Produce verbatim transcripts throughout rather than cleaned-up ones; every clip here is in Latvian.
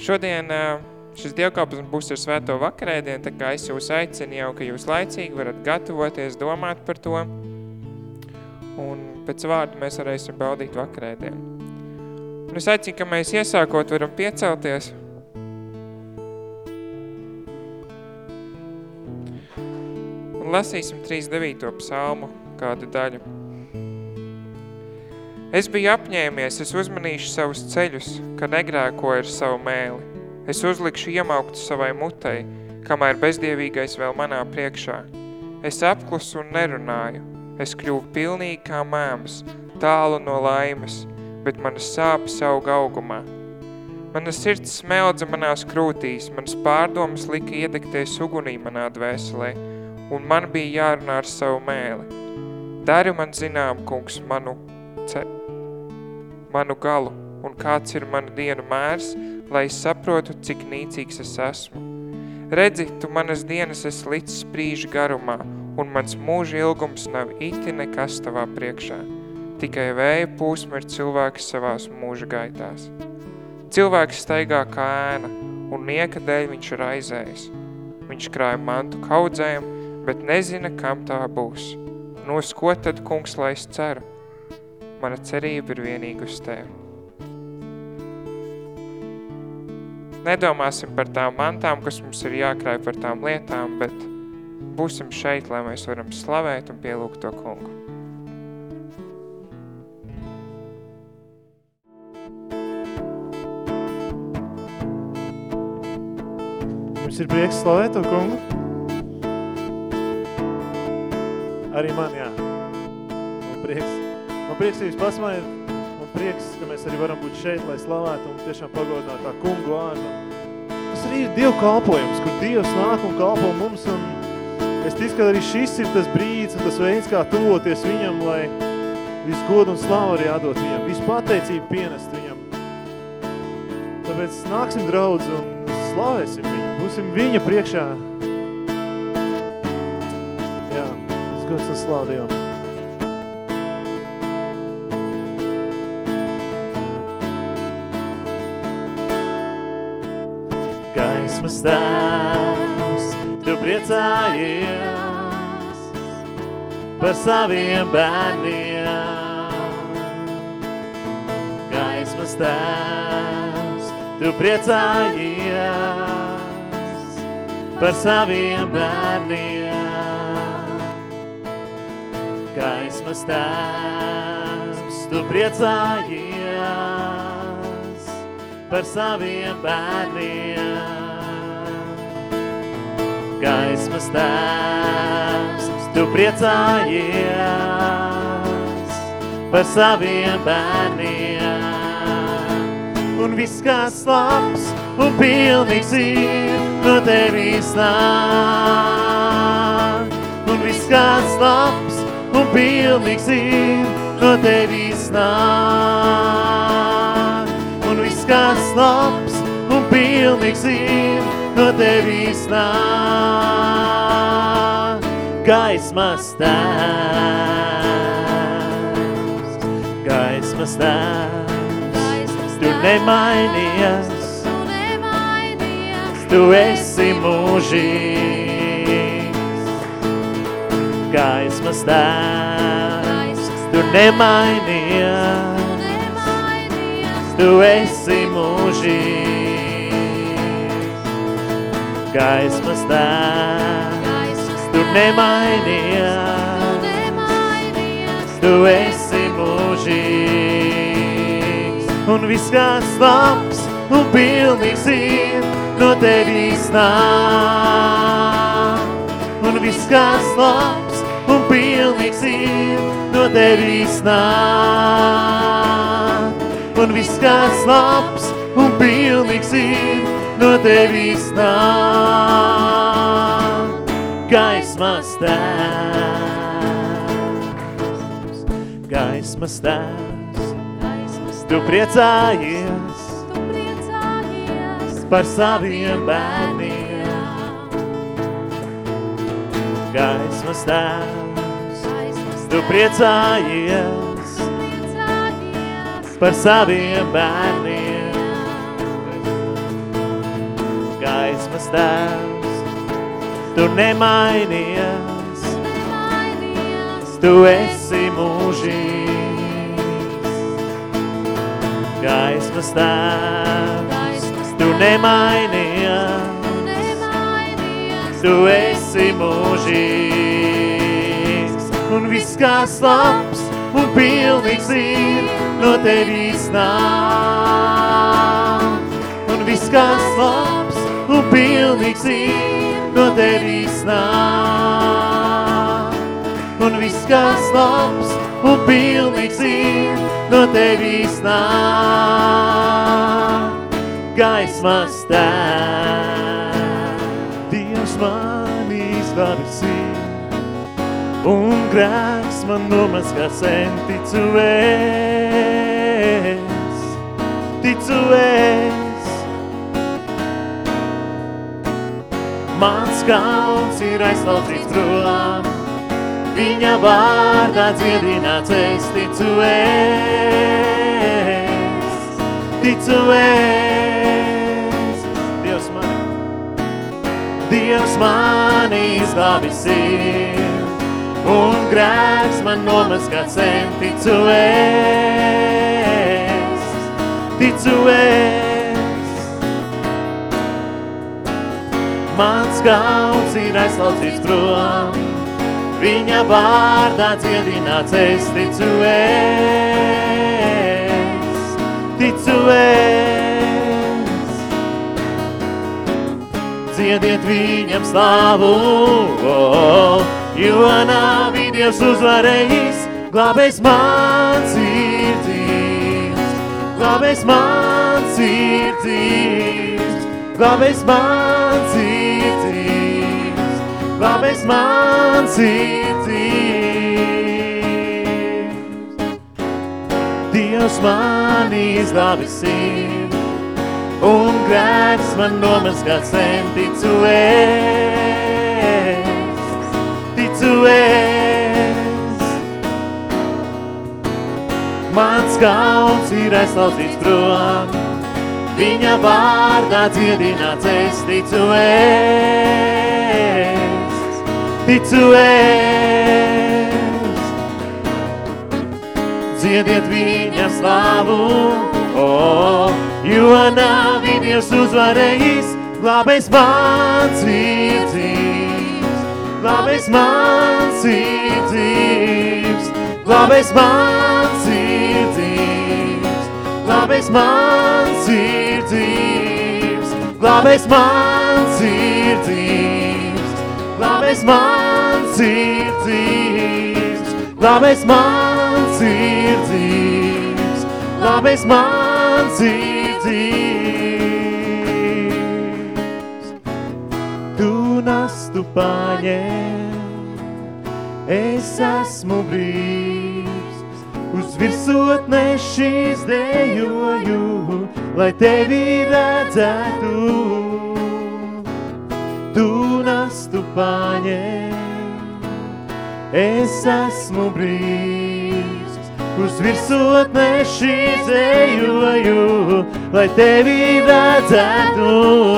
Šodien šis dievkalpojums būs ar svēto vakarēdienu, tā kā es jūs aicinu jau, ka jūs laicīgi varat gatavoties, domāt par to, un pēc vārda mēs varēsim baudīt vakarēdienu. Un es aicinu, ka mēs iesākot varam piecelties. Un lasīsim trīsdesmit devīto psalmu kādu daļu. Es biju apņēmies, es uzmanīšu savus ceļus, ka negrēkoju ar savu mēli. Es uzlikšu iemauktu savai mutei, kamēr bezdievīgais vēl manā priekšā. Es apklusu un nerunāju. Es kļuvu pilnīgi kā mēms, tālu no laimes, bet manas sāpes auga augumā. Manas sirds smeldza manās krūtīs, manas pārdomas lika iedegties ugunī manā dvēselē, un man bija jārunā ar savu mēli. Dari man zinām, kungs, manu, ce, manu galu, un kāds ir manu dienu mērs, lai es saprotu, cik nīcīgs es esmu. Redzi, tu manas dienas esi līdz sprīžu garumā, un mans mūža ilgums nav iti nekas tavā priekšā. Tikai vēja pūsma ir cilvēks savās mūža gaitās. Cilvēks staigā kā ēna, un nieka dēļ viņš ir aizējis. Viņš krāja mantu kaudzēm, bet nezina, kam tā būs. No uz ko tad, kungs, lai es ceru? Mana cerība ir vienīgi uz tevi. Nedomāsim par tām mantām, kas mums ir jākrāj par tām lietām, bet būsim šeit, lai mēs varam slavēt un pielūgt to kungu. Jums ir prieks slavēt to kungu? Arī man, jā. Man prieks. Man prieks, ka jūs pasmājat. Man prieks, ka mēs arī varam būt šeit, lai slavētu un tiešām pagodināt tā kungu vārdu. Tas arī ir Dievu kalpojums, kur Dievs nāk un kalpo mums. Un es ticu, ka arī šis ir tas brīdis un tas veids, kā tuvoties viņam, lai visu godu un slavu arī atdot viņam, visu pateicību pienest viņam. Tāpēc nāksim draudz un slavēsim viņu, būsim viņa priekšā. Jā, visu gods un slavu Dievam. Gaismas tēvs, tu priecājies par saviem bērniem. Gaismas tēvs, tu priecājies par saviem bērniem. Gaismas tēvs, tu priecājies par saviem bērniem. Gaismas tēvs, tu priecājies par saviem bērniem. Un viss, kas labs un pilnīgs ir, no tevis nāk. Un viss, kas labs un pilnīgs ir, no tevis nāk. Un viss, kas labs un pilnīgs ir, no tevis nāk. Gaismas tēvs, gaismas tēvs, tu nemainies, tu esi mūžīgs. Gaismas tēvs, tu nemainies, tu esi mūžīgs. Gaismas tēvs, tu nemainies, tu esi mūžīgs. Un viss, kas labs un pilnīgs ir, no tevis nāk. Un viss, kas labs un pilnīgs ir, no tevis nāk. Un viss, kas labs un pilnīgs ir, no tevis nāk. Gaismas tēvs, gaismas tēvs, tu priecājies par saviem bērniem. Gaismas tēvs, tu priecājies par saviem bērniem. gaismas tēvs, tu nemainies, tu esi mūžīgs. Gaismas tēvs, tu nemainies, tu esi mūžīgs. Un viss, kas labs un pilnīgs ir, no tevis nāk. Un viss, kas labs un pilnīgs ir, no tevis nāk. Un viss, kas labs un pilnīgs ir, no tevis nāk. Gaismas tēvs, Dievs mani izglābis ir, un grēks man nomazgā sen, ticu es, ticu es. Mans kauns ir aizlauzīts prom, viņa vārdā dziedināts es, ticu es, ticu es. Dievs mani, Dievs mani izglābis ir, un grēks man nomazgāts sen, ticu es, ticu es. Mans kauns ir aizlauzīts prom, viņa vārdā dziedināts es, ticu es, ticu es. Dziediet viņam slavu, oh, jo nāvi Dievs uzvarējis, glābējs mans ir dzīvs, glābējs mans ir dzīvs, glābējs mans ir dzīvs, glābējs mans ir dzīvs. Dievs mani izglābis ir, un grēks man nomazgāts sen, ticu es, ticu es. Mans kauns ir aizlauzīts prom, viņa vārdā dziedināts es, ticu es, ticu es. Dziediet viņam slavu, oh, jo nāvi Dievs uzvarējis, glābējs mans ir dzīvs, glābējs mans ir dzīvs, glābējs mans ir dzīvs, glābējs mans ir dzīvs, glābējs mans ir dzīvs, glābējs mans ir dzīvs, glābējs mans ir dzīvs, glābējs mans ir dzīvs. Tu nastu paņem, es esmu brīvs, uz virsotnē šīs dejoju, lai tevi redzētu. Tu nastu paņem, es esmu brīvs, uz virsotnē šīs dejoju, lai tevi redzētu.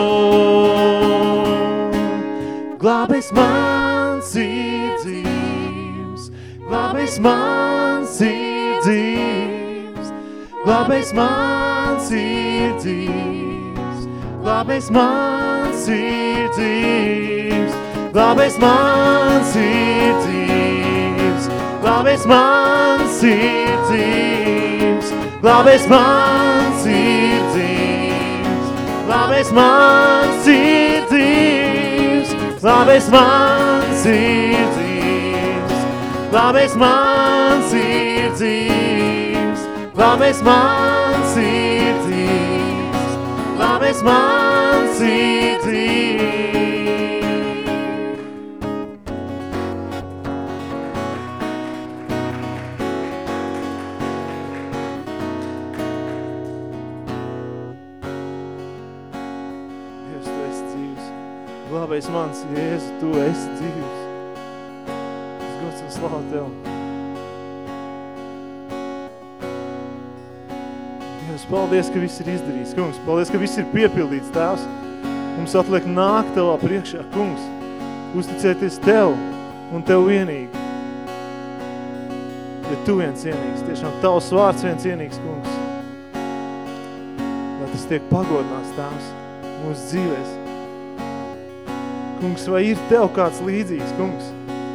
Glābējs mans ir dzīvs, glābējs mans ir dzīvs, glābējs mans ir dzīvs, glābējs mans ir dzīvs, glābējs mans ir dzīvs, glābējs mans ir dzīvs, glābējs mans ir dzīvs, glābējs mans ir dzīvs, glābējs mans ir dzīvs, glābējs mans ir dzīvs, glābējs mans ir dzīvs, glābējs mans ir dzīvs. Dievs, tu esi dzīvs. Glābējs mans, Jēzu, tu esi dzīvs. Es gods un slāvu Tev. Dievs, paldies, ka viss ir izdarīts. Kungs, paldies, ka viss ir piepildīts, Tēvs. Mums atliek nāk tavā priekšā, kungs, uzticēties tev un tev vienīgi. Ja tu viens vienīgs, tiešām tavs vārds viens vienīgs, kungs. Lai tas tiek pagodināts, Tēvs, mūsu dzīvēs. Kungs, vai ir tev kāds līdzīgs, kungs?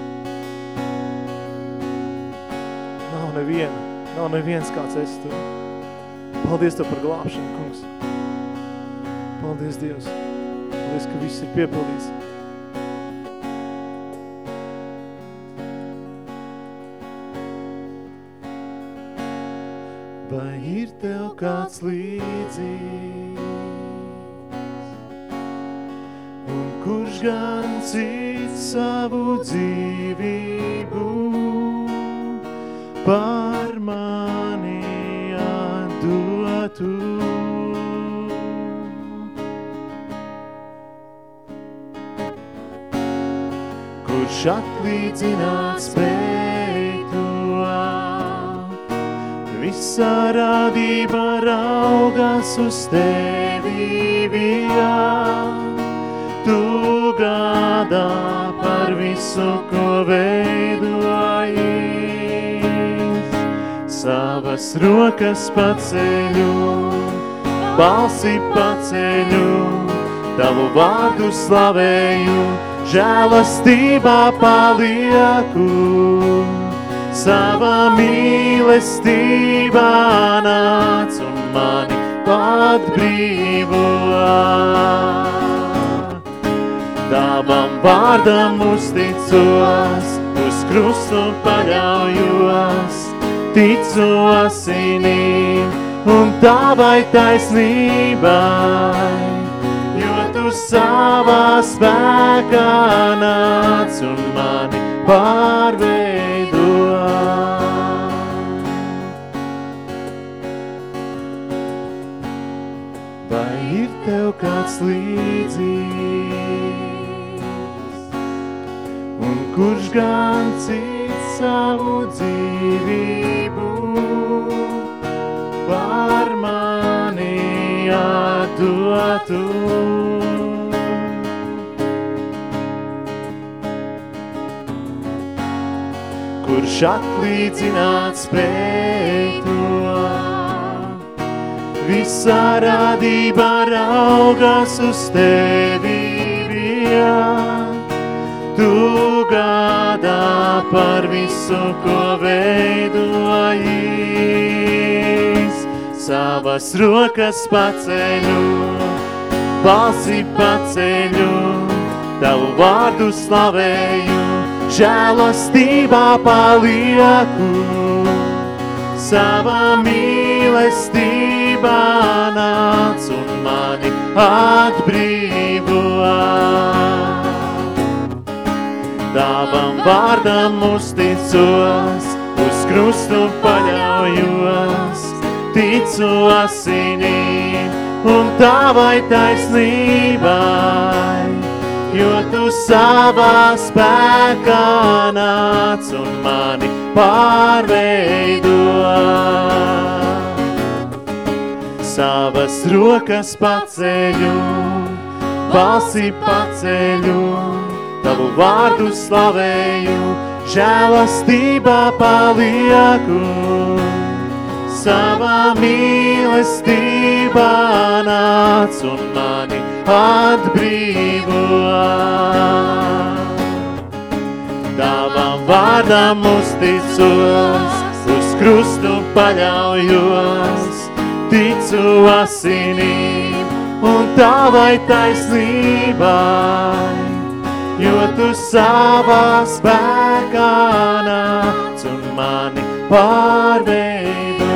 Nav neviena, nav neviens kāds esi tu. Paldies tev par glābšanu, kungs. Paldies, Dievs. Paldies, ka viss ir piepildīts. Vai ir tev kāds līdzīgs? Un kurš gan cits savu dzīvību par mani atdotu? Kurš atlīdzināt spēj to? Visa radība raugās uz tevi vien. Tu gādā par visu, ko veidojis. Savas rokas paceļu, balsi paceļu, tavu vārdu slavēju, žēlastībā palieku. Savā mīlestībā nāc un mani atbrīvo. Tavam vārdam uzticos, uz krustu paļaujos, ticu asinīm un tavai taisnībai, jo tu savā spēkā nāc un mani pārveido. Vai ir tev kāds līdzīgs? Un kurš gan cits savu dzīvību par mani atdotu? Kurš atlīdzināt spēj to? Visa radība raugās uz tevi vien. Tu gādā par visu, ko veidojis. Savas rokas paceļu, balsi paceļu, tavu vārdu slavēju, žēlastībā palieku. Savā mīlestībā nāc un mani atbrīvo. Tavam vārdam uzticos, uz krustu paļaujos, ticu asinīm un tavai taisnībai, jo tu savā spēkā nāc un mani pārveido. Savas rokas paceļu, balsi paceļu, tavu vārdu slavēju, žēlastībā palieku. Savā mīlestībā nāc un mani atbrīvo. Tavam vārdam uzticos, uz krustu paļaujos, ticu asinīm un tavai taisnībai, jo tu savā spēkā nāc un mani pārveido.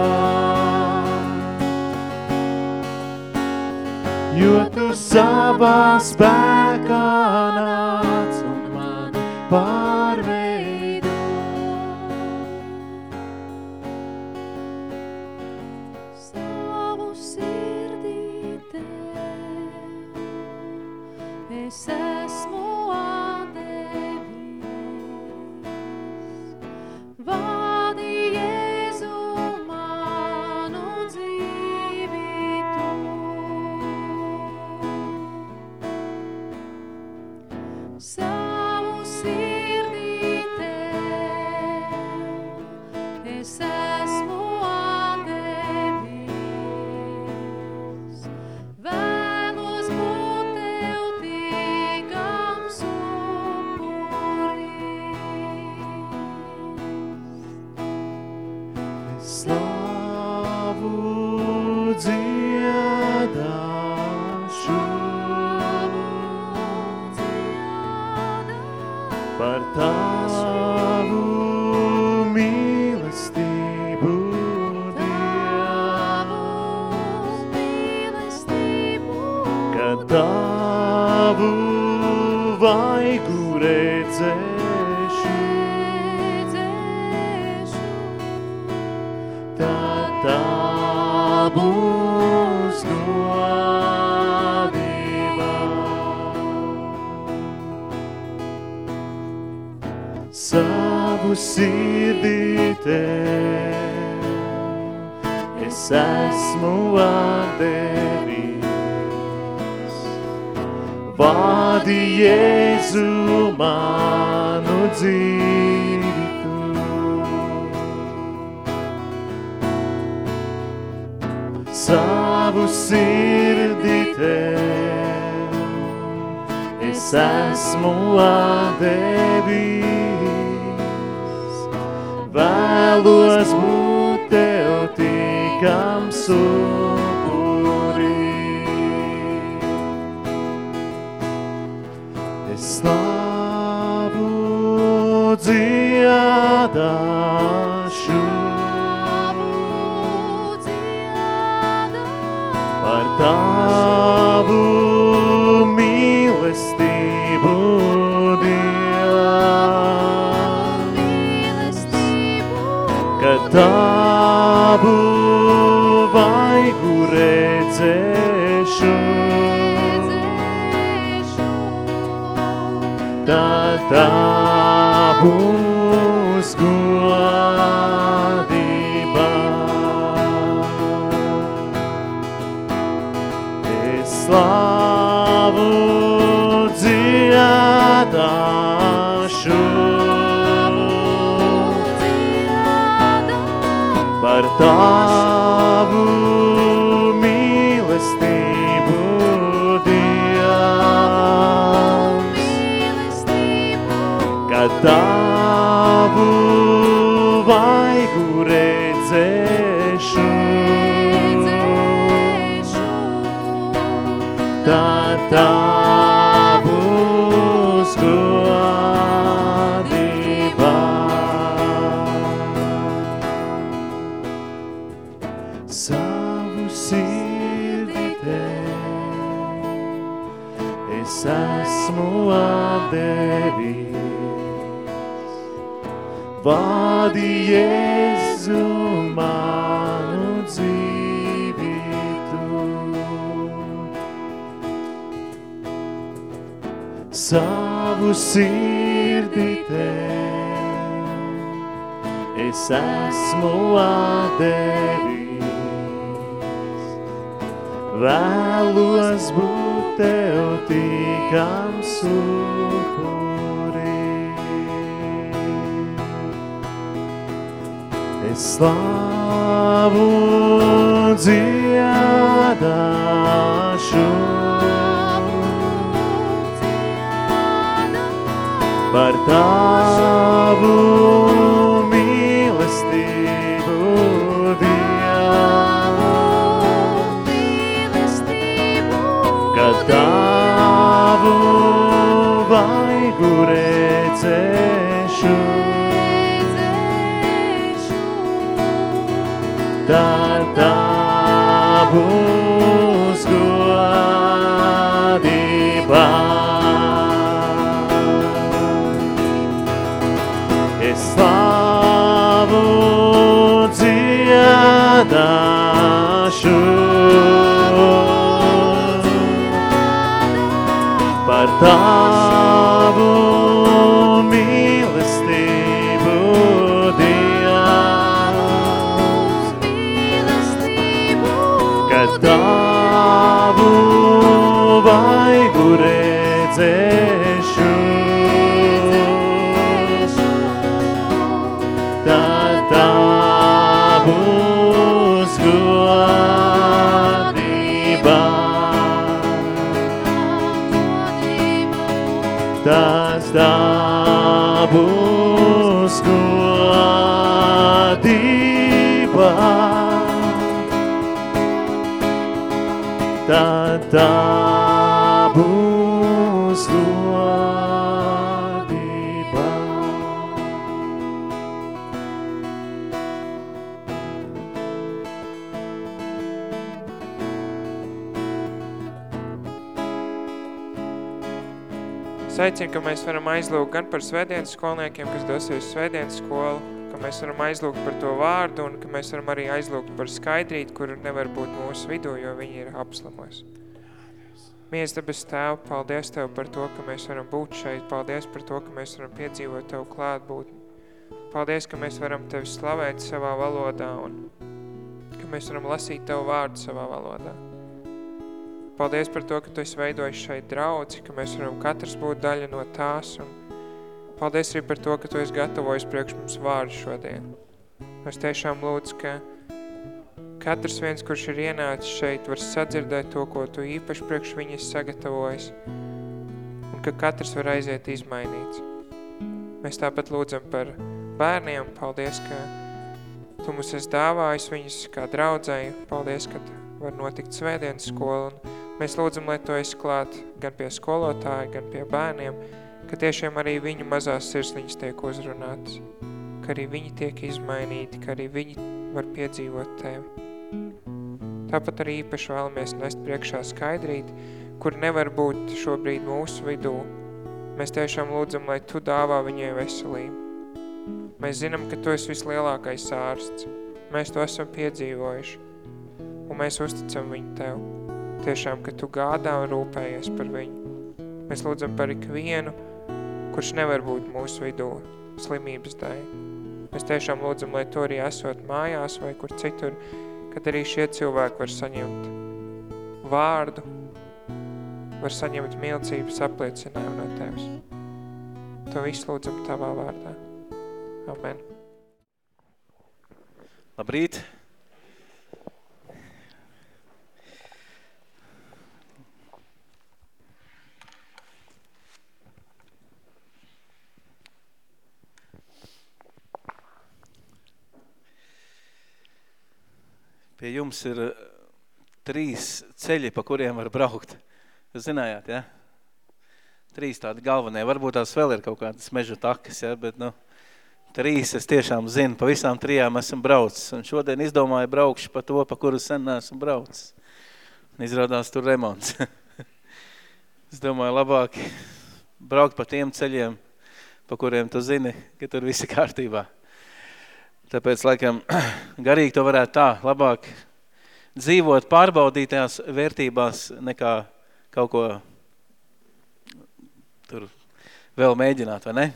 Jo tu savā spēkā nāc un mani pārveido. Savu sirdī tev, es esmu atdevis. Vādi Jēzu manu dzīvi tu. kad tavu vaigu redzēšu, tad tā būs godība. Savu sirdī tev es esmu atdevis. Vādi Jēzu manu dzīvi tu. Savu sirdī tev es esmu atdevis. Vēlos būt tev tikams upuri. Es slavu dziedāšu par tavu mīlestību, Dievs, kad tavu vaigu redzēšu, tad tā būs godība. Es slavu dziedāšu par tavu mīlestību, Dievs, kad tavu vaigu redzēšu, tad tā būs godība. Savu sirdi tev es esmu atdevis. Vādi Jēzu manu dzīvi tu. Savu sirdi tev es esmu atdevis. Vēlos būt tev tikams upuri. Es slavu dziedāšu par tavu mīlestību, Dievs, kad tavu vaigu redzēšu, tad tā būs godība. Es slavu dziedāšu par tavu mīlestību, Dievs, kad tavu vaigu redzēšu, tad tā būs godība. Tas tā būs godība. Tad tā būs godība. Es aicinu, ka mēs varam aizlūgt gan par svētdienas skolniekiem, kas dosies svētdienas skolu, ka mēs varam aizlūgt par to vārdu un ka mēs varam arī aizlūgt par Skaidrīti, kur nevar būt mūsu vidū, jo viņi ir apslimos. Mies debes Tēv, paldies Tev par to, ka mēs varam būt šeit. Paldies par to, ka mēs varam piedzīvot Tev klātbūtni. Paldies, ka mēs varam Tevi slavēt savā valodā un ka mēs varam lasīt Tev vārdu savā valodā. Paldies par to, ka Tu esi veidojis šeit draudzi, ka mēs varam katrs būt daļa no tās un paldies arī par to, ka Tu esi gatavojis priekš mums vārdu šodien. Es tiešām lūdzu, ka katrs viens, kurš ir ienācis šeit, var sadzirdēt to, ko Tu īpaši priekš viņi esi sagatavojis un ka katrs var aiziet izmainīts. Mēs tāpat lūdzam par bērniem. Paldies, ka Tu mums esi dāvājis viņus kā draudzēji. Paldies, ka var notikt svētdienas skola un mēs lūdzam, lai Tu esi klāt gan pie skolotāja, gan pie bērniem, ka tiešām arī viņu mazās sirsniņas tiek uzrunātas, ka arī viņi tiek izmainīti, ka arī viņi var piedzīvot Tevi. Tāpat arī īpaši vēlamies nest priekšā Skaidrīti, kur nevar būt šobrīd mūsu vidū. Mēs tiešām lūdzam, lai Tu dāvā viņai veselību. Mēs zinām, ka Tu esi vislielākais ārsts. Mēs to esam piedzīvojuši. Un mēs uzticam viņu Tev. Tiešām, ka Tu gādā un rūpējies par viņu. Mēs lūdzam par ikvienu, kurš nevar būt mūsu vidū slimības dēļ. Mēs tiešām lūdzam, lai Tu arī esot mājās vai kur citur, kad arī šie cilvēki var saņemt vārdu, var saņemt mīlestības apliecinājumu no Tevis. To visu lūdzam Tavā vārdā. Amen. Labrīt! Pie jums ir trīs ceļi, pa kuriem var braukt. Jūs zinājāt, ja? Trīs tādi galvenie. Varbūt tās vēl ir kaut kādas meža takas, ja? Bet, nu, trīs es tiešām zinu. Pa visām trijām esmu braucis. Un šodien izdomāju braukšu pa to, pa kuru sen esmu braucis. Un izrādās tur remonts. Es domāju, labāk braukt pa tiem ceļiem, pa kuriem tu zini, ka tur viss ir kārtībā. Tāpēc, laikam, garīgi to varētu tā, labāk dzīvot pārbaudītajās vērtībās nekā kaut ko tur vēl mēģināt, vai ne?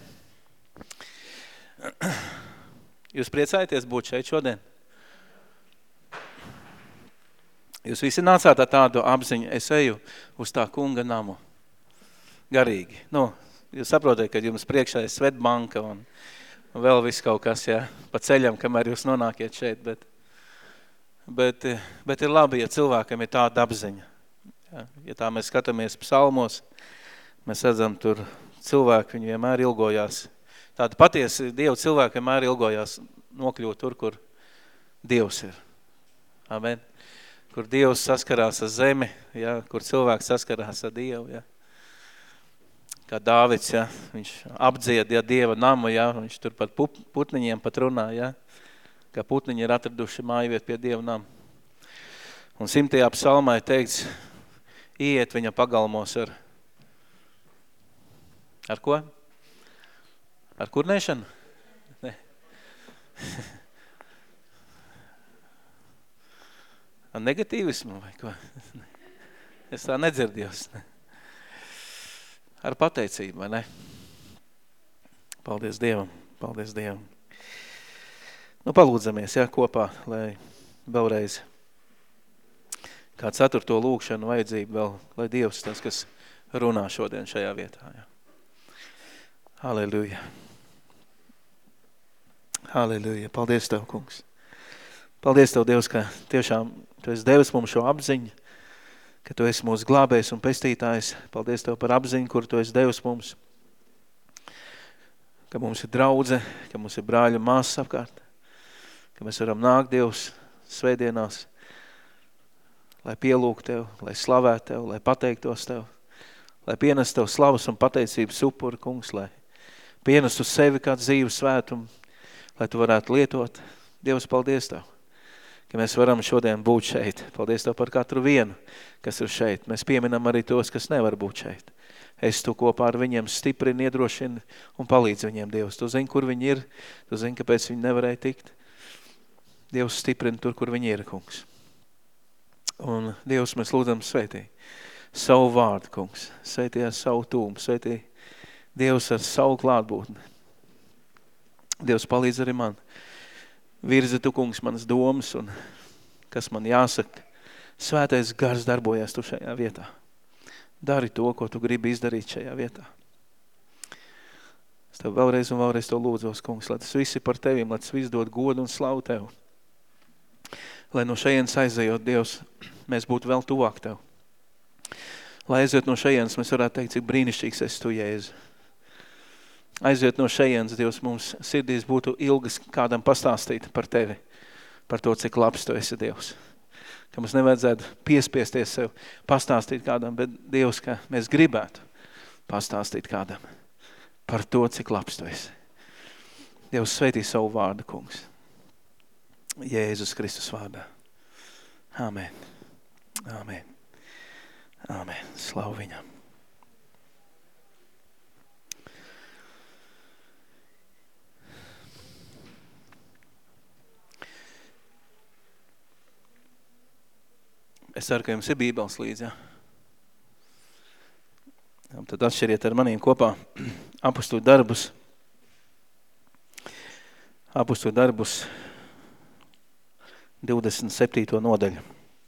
Jūs priecājaties būt šeit šodien? Jūs visi nācāt ar tādu apziņu, es eju uz tā kunga namu. Garīgi. Nu, jūs saprotat, ka jums priekšā ir Svetbanka un Un vēl viss kaut kas, jā, pa ceļam, kamēr jūs nonākiet šeit, bet, bet, bet ir labi, ja cilvēkam ir tāda apziņa. Jā, ja tā mēs skatāmies psalmos, mēs redzam tur cilvēki, viņi vienmēr ilgojās. Tāda patiesi Dievu cilvēki vienmēr ilgojās nokļūt tur, kur Dievs ir. Amen. Kur Dievs saskarās ar zemi, jā, kur cilvēks saskarās ar Dievu, jā. Kā Dāvids, ja, viņš apdzied, ja, Dieva namu, ja, viņš tur pat putniņiem pat runā, ja, kā putniņi ir atraduši mājuviet pie Dieva namu. Un simtajā psalmā ir teikts, iet viņa pagalmos ar, ar ko? Ar kurnēšanu? Ne. Ar negatīvismu vai ko? Es tā nedzirdījos, ne. Ar pateicību, vai ne? Paldies Dievam, paldies Dievam. Nu, palūdzamies, jā, kopā, lai vēlreiz kā ceturto lūkšanu vajadzību vēl, lai Dievs tas, kas runā šodien šajā vietā, jā. Halleluja. Halleluja. Paldies Tev, kungs. Paldies Tev, Dievs, ka tiešām Tu esi devis mums šo apziņu, ka Tu esi mūsu glābējs un pestītājs. Paldies Tev par apziņu, kur Tu esi devis mums. Ka mums ir draudze, ka mums ir brāļi un māsas apkārt. Ka mēs varam nākt, Dievs, svētdienās, lai pielūgtu Tev, lai slavētu Tev, lai pateiktos Tev, lai pienestu Tev slavas un pateicības upuri, kungs, lai pienestu sevi kā dzīves svētumu, lai Tu varētu lietot. Dievs, paldies Tev, ka mēs varam šodien būt šeit. Paldies Tev par katru vienu, kas ir šeit. Mēs pieminam arī tos, kas nevar būt šeit. Es Tu kopā ar viņiem stiprini, iedrošini un palīdz viņiem, Dievs. Tu zini, kur viņi ir, Tu zini, kāpēc viņi nevarēja tikt. Dievs stiprini tur, kur viņi ir, kungs. Un Dievs, mēs lūdzam svētī savu vārdu, kungs. Svētī ar savu tūmu, svētī Dievs ar savu klātbūtni. Dievs palīdz arī man. Virzi Tu, kungs, manas domas un kas man jāsaka. Svētais gars darbojas Tu šajā vietā. Dari to, ko Tu gribi izdarīt šajā vietā. Es Tev vēlreiz un vēlreiz to lūdzos, kungs, lai tas visi par Tevim, lai tas viss dod godu un slavu Tev. Lai no šejienes aizejot, Dievs, mēs būtu vēl tuvāk Tev. Lai aiziet no šejienes, mēs varētu teikt, cik brīnišķīgs esi Tu, Jēzu. Aiziet no šejienes, Dievs, mums sirdīs būtu ilgas kādam pastāstīt par Tevi, par to, cik labs Tu esi, Dievs. Ka mums nevajadzētu piespiesties sev pastāstīt kādam, bet Dievs, ka mēs gribētu pastāstīt kādam par to, cik labs Tu esi. Dievs, sveitī savu vārdu, kungs. Jēzus Kristus vārdā. Āmen. Āmen. Āmen. Slavu viņam. Es ceru, ka jums ir bībeles līdzi, ja? Tad atšķiriet ar maniem kopā apustuļu darbus. Apustuļu darbus divdesmit septīto nodaļu.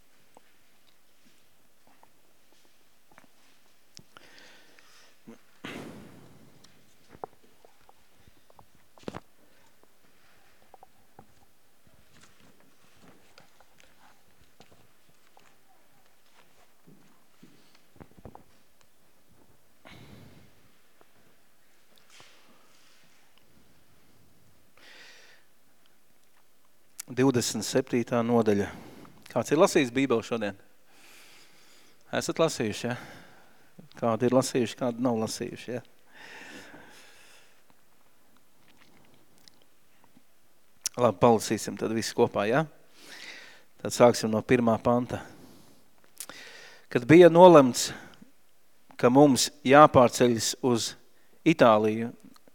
divdesmit septītā nodaļa. Kāds ir lasījis Bībeli šodien? Esat lasījuši, ja? Kādi ir lasījuši, kādi nav lasījuši, ja? Labi, palasīsim tad visi kopā, ja? Tad sāksim no pirmā panta. Kad bija nolemts, ka mums jāpārceļas uz Itāliju,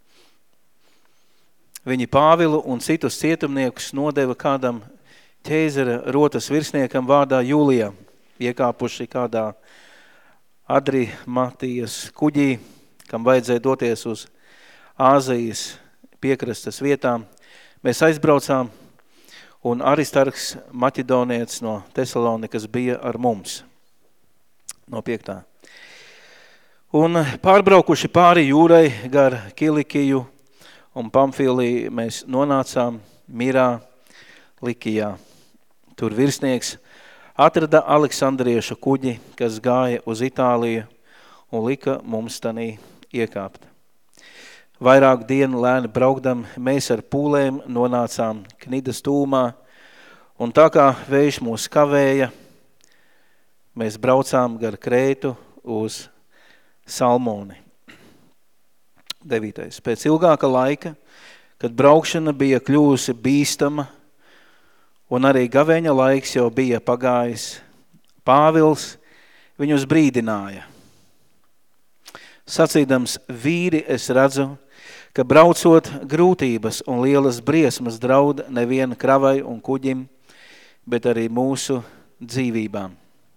viņi Pāvilu un citus cietumniekus nodeva kādam ķēzara rotas virsniekam vārdā Jūlijam, iekāpuši kādā Adrimatijas kuģī, kam vajadzēja doties uz Āzijas piekrastes vietām. Mēs aizbraucām, un Aristarks Maķedonietis no Tesalonikas bija ar mums. No piektā. Un pārbraukuši pāri jūrai gar Kilikiju un Pamfīliju mēs nonācām Mirā, Likijā. Tur virsnieks atrada Aleksandriešu kuģi, kas gāja uz Itāliju un lika mums tanī iekāpt. Vairāk dienu lēni braukdam, mēs ar pūlēm nonācām Knidas tūmā, un tā kā vējš mūs kavēja, mēs braucām gar Krētu uz Salmoni. Devītais. Pēc ilgāka laika, kad braukšana bija kļūsi bīstama un arī gavēņa laiks jau bija pagājis, Pāvils viņus brīdināja. Sacīdams, vīri, es redzu, ka braucot grūtības un lielas briesmas draud nevien kravai un kuģim, bet arī mūsu dzīvībām.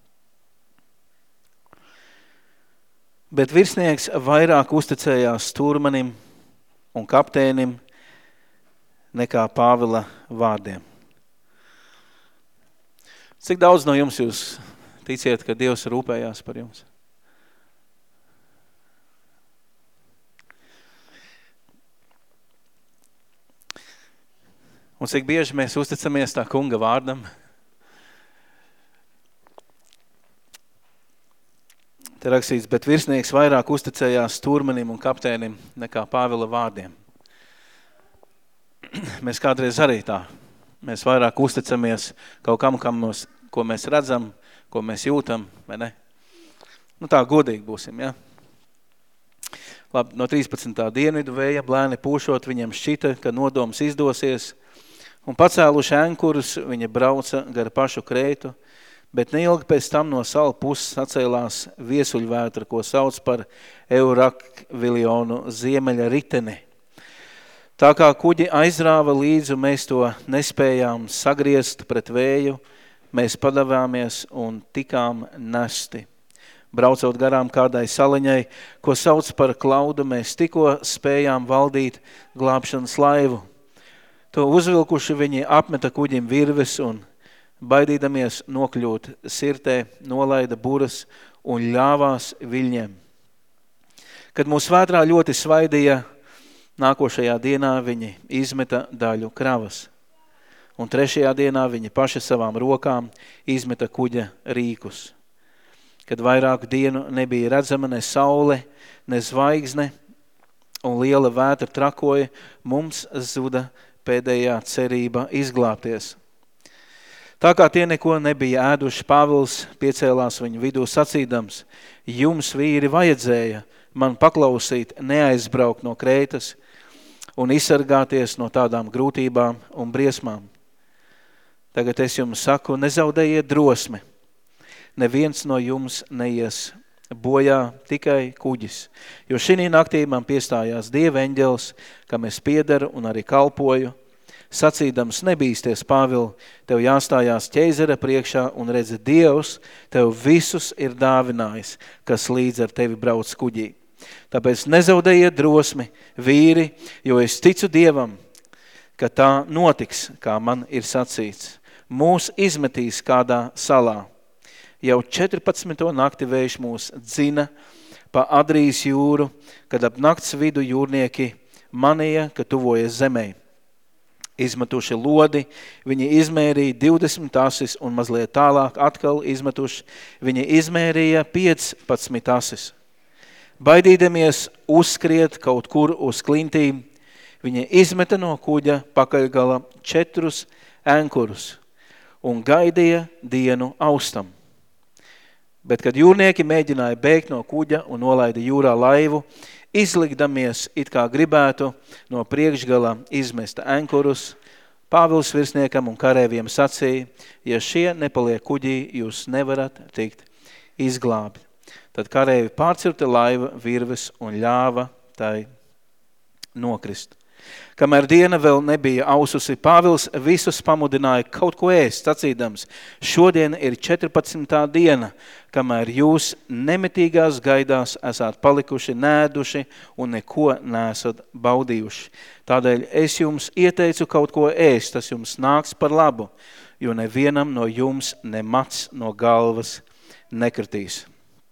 Bet virsnieks vairāk uzticējās stūrmanim un kapteinim nekā Pāvila vārdiem. Cik daudz no jums jūs ticiet, ka Dievs rūpējās par jums? Un cik bieži mēs uzticamies tā kunga vārdam? Te rakstīts, bet virsnieks vairāk uzticējās stūrmanim un kapteinim nekā Pāvila vārdiem. Mēs kādreiz arī tā. Mēs vairāk uzticamies kaut kam, kam mums, ko mēs redzam, ko mēs jūtam, vai ne? Nu tā, godīgi būsim, ja? Labi, no trīspadsmitā dienvidu vēja blēni pūšot, viņam šķita, ka nodoms izdosies, Un pacēluši ankurus, viņi brauca gar pašu Krētu, bet neilgi pēc tam no salu puses atcēlās viesuļvētra, ko sauc par Eurakvilionu ziemeļa riteni. Tā kā kuģi aizrāva līdzi, mēs to nespējām sagriezt pret vēju, mēs padavāmies un tikām nesti. Braucot garām kādai saliņai, ko sauc par Klaudu, mēs tikko spējām valdīt glābšanas laivu. To uzvilkuši viņi apmeta kuģim virves un, baidīdamies nokļūt sirtē, nolaida buras un ļāvās viļņiem. Kad mūs vētrā ļoti svaidīja, nākošajā dienā viņi izmeta daļu kravas. Un trešajā dienā viņi paši savām rokām izmeta kuģa rīkus. Kad vairāku dienu nebija redzama ne saule, ne zvaigzne un liela vētra trakoja, mums zuda pēdējā cerība izglābties. Tā kā tie neko nebija ēduši, Pāvils piecēlās viņu vidū sacīdams, jums vīri vajadzēja man paklausīt, neaizbraukt no Krētas un izsargāties no tādām grūtībām un briesmām. Tagad es jums saku, nezaudējiet drosmi. Neviens no jums neies bojā, tikai kuģis. Jo šī naktī man piestājās Dieva eņģelis, kam es piedaru un arī kalpoju, sacīdams, nebīsties, Pāvil, tev jāstājās ķeizara priekšā un redzi, Dievs tev visus ir dāvinājis, kas līdz ar tevi brauc kuģī. Tāpēc nezaudējiet drosmi, vīri, jo es ticu Dievam, ka tā notiks, kā man ir sacīts. Mūs izmetīs kādā salā. Jau četrpadsmito nakti vējš mūs dzina pa Adrijas jūru, kad ap nakts vidu jūrnieki manīja, ka tuvojas zemē. Izmetuši lodi, viņi izmērīja divdesmit asis un mazliet tālāk atkal izmetuši, viņi izmērīja piecpadsmit asis. Baidīdamies uzskriet kaut kur uz klintīm, viņi izmeta no kuģa pakaļgala četrus ankurus un gaidīja dienu austam. Bet, kad jūrnieki mēģināja bēgt no kuģa un nolaida jūrā laivu, izlikdamies, it kā gribētu no priekšgala izmesta ankurus, Pāvils virsniekam un karēviem sacīja, ja šie nepaliek kuģī, jūs nevarat tikt izglābi. Tad karēvi pārcirta laiva virves un ļāva tai nokrist. Kamēr diena vēl nebija aususi, Pāvils visus pamudināja kaut ko ēst, sacīdams, šodien ir četrpadsmitā diena, kamēr jūs nemitīgās gaidās esat palikuši nēduši un neko nesat baudījuši. Tādēļ es jums ieteicu kaut ko ēst, tas jums nāks par labu, jo nevienam no jums ne mats no galvas nekritīs.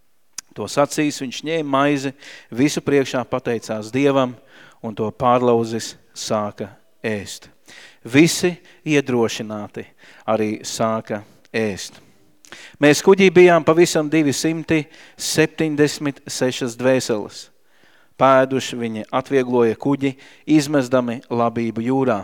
To sacīs, viņš ņēma maizi, visu priekšā pateicās Dievam, un to pārlauzis sāka ēst. Visi iedrošināti arī sāka ēst. Mēs kuģī bijām pavisam divsimt septiņdesmit sešas dvēseles. Pēduši viņi atviegloja kuģi, izmestami labību jūrā.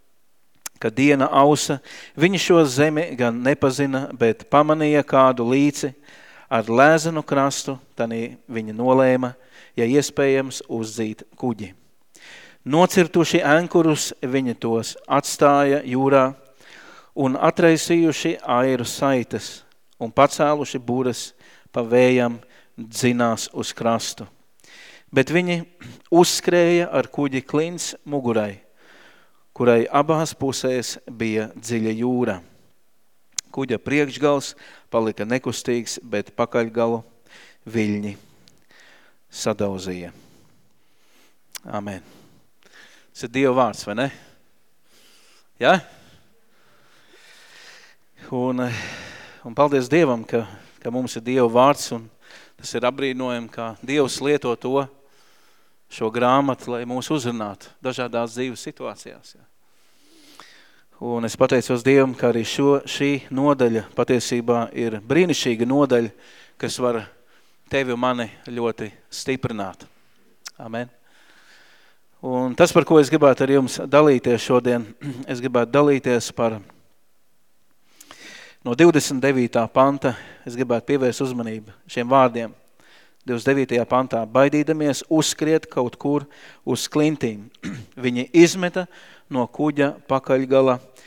Kad diena ausa, viņi šo zemi gan nepazina, bet pamanīja kādu līci ar lēzenu krastu, tanī viņi nolēma, ja iespējams uzdzīt kuģi. Nocirtuši ankurus, viņi tos atstāja jūrā un atraisījuši airu saites un pacēluši buras pa vējam dzinās uz krastu. Bet viņi uzskrēja ar kuģi klints mugurai, kurai abās pusēs bija dziļa jūra. Kuģa priekšgals palika nekustīgs, bet pakaļgalu viļņi sadauzīja. Amen. Tas ir Dieva vārds, vai ne? Ja? Un, un paldies Dievam, ka, ka mums ir Dieva vārds, un tas ir apbrīnojami, ka Dievs lieto to, šo grāmatu, lai mūs uzrunātu dažādās dzīves situācijās. Ja? Un es pateicos Dievam, ka arī šo, šī nodaļa patiesībā ir brīnišķīga nodaļa, kas var tevi un mani ļoti stiprināt. Amen. Un tas, par ko es gribētu ar jums dalīties šodien, es gribētu dalīties par no divdesmit devītā panta, es gribētu pievērst uzmanību šiem vārdiem. divdesmit devītajā pantā, baidīdamies uzskriet kaut kur uz klintīm. Viņi izmeta no kuģa pakaļgala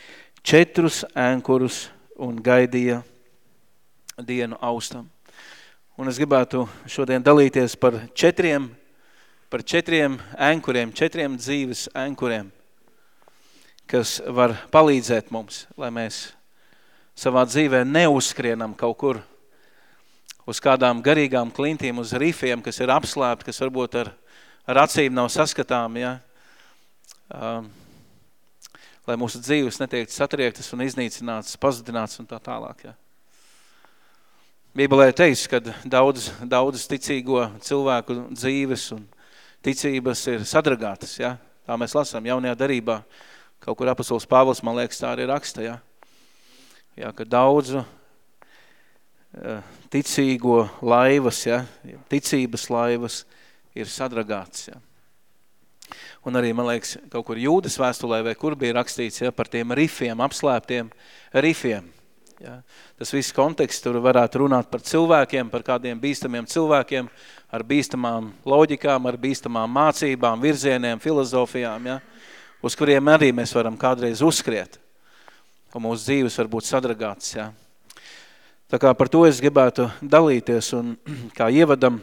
četrus ēnkurus un gaidīja dienu austam. Un es gribētu šodien dalīties par četriem, par četriem ēnkuriem, četriem dzīves ēnkuriem, kas var palīdzēt mums, lai mēs savā dzīvē neuzskrienam kaut kur uz kādām garīgām klintīm, uz rifiem, kas ir apslēpti, kas varbūt ar, ar acīm nav saskatām, ja? Um, lai mūsu dzīves netiek satriektas un iznīcinātas, pazudinātas un tā tālāk, ja? Bībelē teiks, ka daudz, daudz ticīgo cilvēku dzīves un ticības ir sadragātas, ja? Tā mēs lasām jaunajā darībā. Kaut kur apostols Pāvils, man liekas, tā arī raksta, ja? Ja, ka daudzu ticīgo laivas, ja? Ticības laivas ir sadragātas, ja? Un arī, man liekas, kaut kur Jūdas vēstulē, vai kur bija rakstīts, ja, par tiem rifiem, apslēptiem rifiem. Ja. Tas viss konteksts tur varētu runāt par cilvēkiem, par kādiem bīstamiem cilvēkiem, ar bīstamām loģikām, ar bīstamām mācībām, virzieniem, filozofijām, ja, uz kuriem arī mēs varam kādreiz uzskriet. Un mūsu dzīves var būt sadragāts. Ja. Tā kā par to es gribētu dalīties un kā ievadam,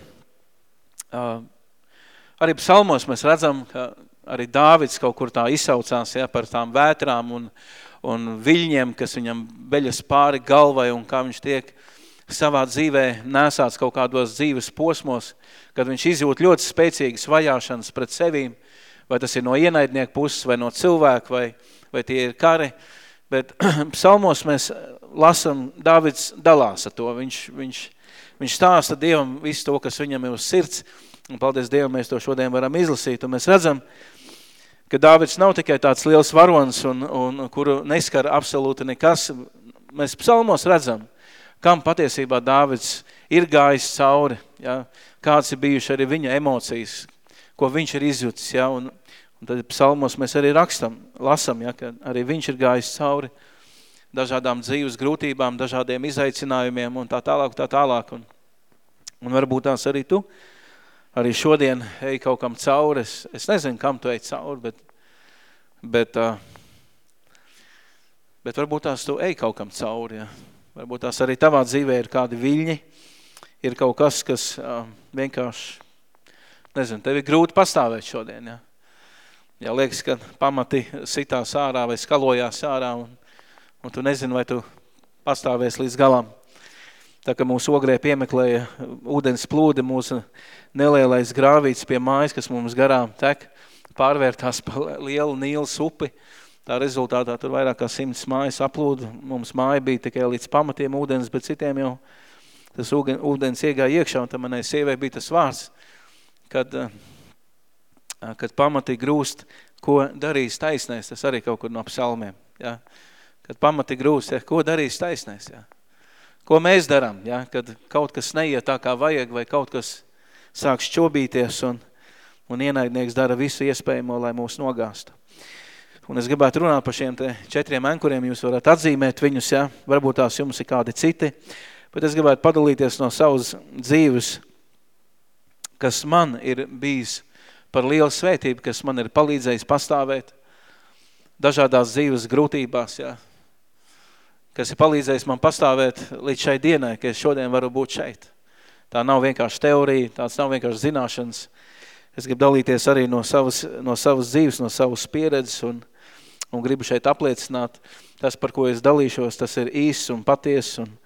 arī psalmos mēs redzam, ka arī Dāvids kaut kur tā izsaucās, ja, par tām vētrām un un viļņiem, kas viņam beļas pāri galvai un kā viņš tiek savā dzīvē nesāts kaut kādos dzīves posmos, kad viņš izjūt ļoti spēcīgas vajāšanas pret sevīm, vai tas ir no ienaidnieku puses, vai no cilvēku, vai, vai tie ir kari. Bet psalmos mēs lasam, Dāvids dalās ar to. Viņš, viņš, viņš stāsta Dievam visu to, kas viņam ir uz sirds, un paldies Dievam, mēs to šodien varam izlasīt. Un mēs redzam, ka Dāvids nav tikai tāds liels varonis, un, un, kuru neskar absolūti nekas. Mēs psalmos redzam, kam patiesībā Dāvids ir gājis cauri, ja? Kāds ir bijuši arī viņa emocijas, ko viņš ir izjutis. Ja? Un, un tad psalmos mēs arī rakstam, lasam, ja? Ka arī viņš ir gājis cauri dažādām dzīves grūtībām, dažādiem izaicinājumiem un tā tālāk, tā tālāk. Un, un varbūt tās arī tu. Arī šodien ej kaut kam cauri, es, es nezinu, kam tu ej cauri, bet, bet, bet varbūt tās tu ej kaut kam cauri, ja. Varbūt tās arī tavā dzīvē ir kādi viļņi, ir kaut kas, kas vienkārši, nezinu, tev ir grūti pastāvēt šodien, ja. Ja liekas, ka pamati sitās ārā vai skalojās ārā, un, un tu nezini, vai tu pastāvēs līdz galam. Tā kā mūsu ogrē piemeklēja ūdens plūde, mūsu nelielais grāvīts pie mājas, kas mums garām tek, pārvērtās pa lielu Nīlas upi. Tā rezultātā tur vairāk kā simts mājas aplūda. Mums māja bija tikai līdz pamatiem ūdens, bet citiem jau tas ūdens iegāja iekšā, un tam manai sievai bija tas vārds, kad, kad pamati grūst, ko darīs taisnēs, tas arī kaut kur no psalmiem. Ja? Kad pamati grūst, ja? Ko darīs taisnēs, ja? Ko mēs darām, ja? Kad kaut kas neiet tā, kā vajag, vai kaut kas sāk šķobīties, un, un ienaidnieks dara visu iespējamo, lai mūs nogāstu. Un es gribētu runāt par šiem te četriem ēnkuriem, jūs varat atzīmēt viņus, ja? Varbūt tās jums ir kādi citi, bet es gribētu padalīties no savas dzīves, kas man ir bijis par lielu svētību, kas man ir palīdzējis pastāvēt dažādās dzīves grūtībās, ja? Kas ir palīdzējis man pastāvēt līdz šai dienai, ka es šodien varu būt šeit. Tā nav vienkārši teorija, tāds nav vienkārši zināšanas. Es gribu dalīties arī no savas, no savas dzīves, no savas pieredzes, un, un gribu šeit apliecināt tas, par ko es dalīšos, tas ir īsts un patiess, un,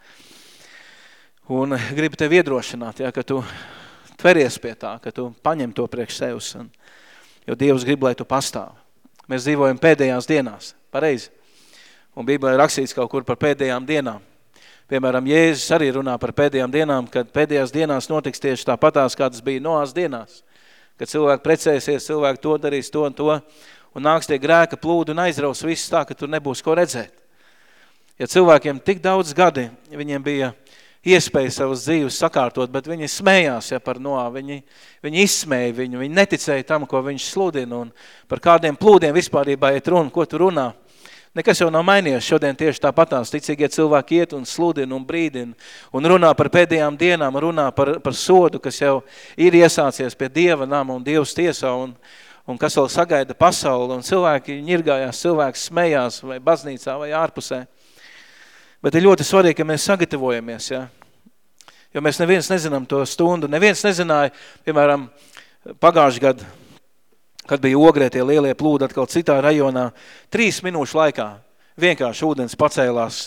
un gribu tevi iedrošināt, ja, ka tu tveries pie tā, ka tu paņem to priekš sevs, un, jo Dievs grib, lai tu pastāv. Mēs dzīvojam pēdējās dienās, pareizi. Un Bībelē ir rakstīts kaut kur par pēdējām dienām. Piemēram, Jēzus arī runā par pēdējām dienām, kad pēdējās dienās notiks tieši tāpatās, kādas bija Noās dienās. Kad cilvēki precēsies, cilvēki to darīs, to un to, un nāks tie grēka plūdi un aizraus viss tā, ka tur nebūs ko redzēt. Ja cilvēkiem tik daudz gadi, viņiem bija iespēja savas dzīves sakārtot, bet viņi smējās, ja, par Noā, viņi, viņi izsmēja viņu, viņi neticēja tam, ko viņš sludina, un par kādiem plūdiem vispārībā iet runa, ko tu runā. Nekas jau nav mainījies. Šodien tieši tāpatās ticīgie cilvēki iet un sludina un brīdina un runā par pēdējām dienām, runā par, par sodu, kas jau ir iesācies pie Dieva nama un Dievs tiesā. Un, un kas vēl sagaida pasauli, un cilvēki ņirgājās, cilvēki smējās vai baznīcā vai ārpusē. Bet ir ļoti svarīgi, ka mēs sagatavojamies, ja? Jo mēs neviens nezinām to stundu. Neviens nezināja, piemēram, pagājuši gadu, kad bija Ogrē tie lielie plūdi atkal citā rajonā, trīs minūšu laikā vienkārši ūdens pacēlās.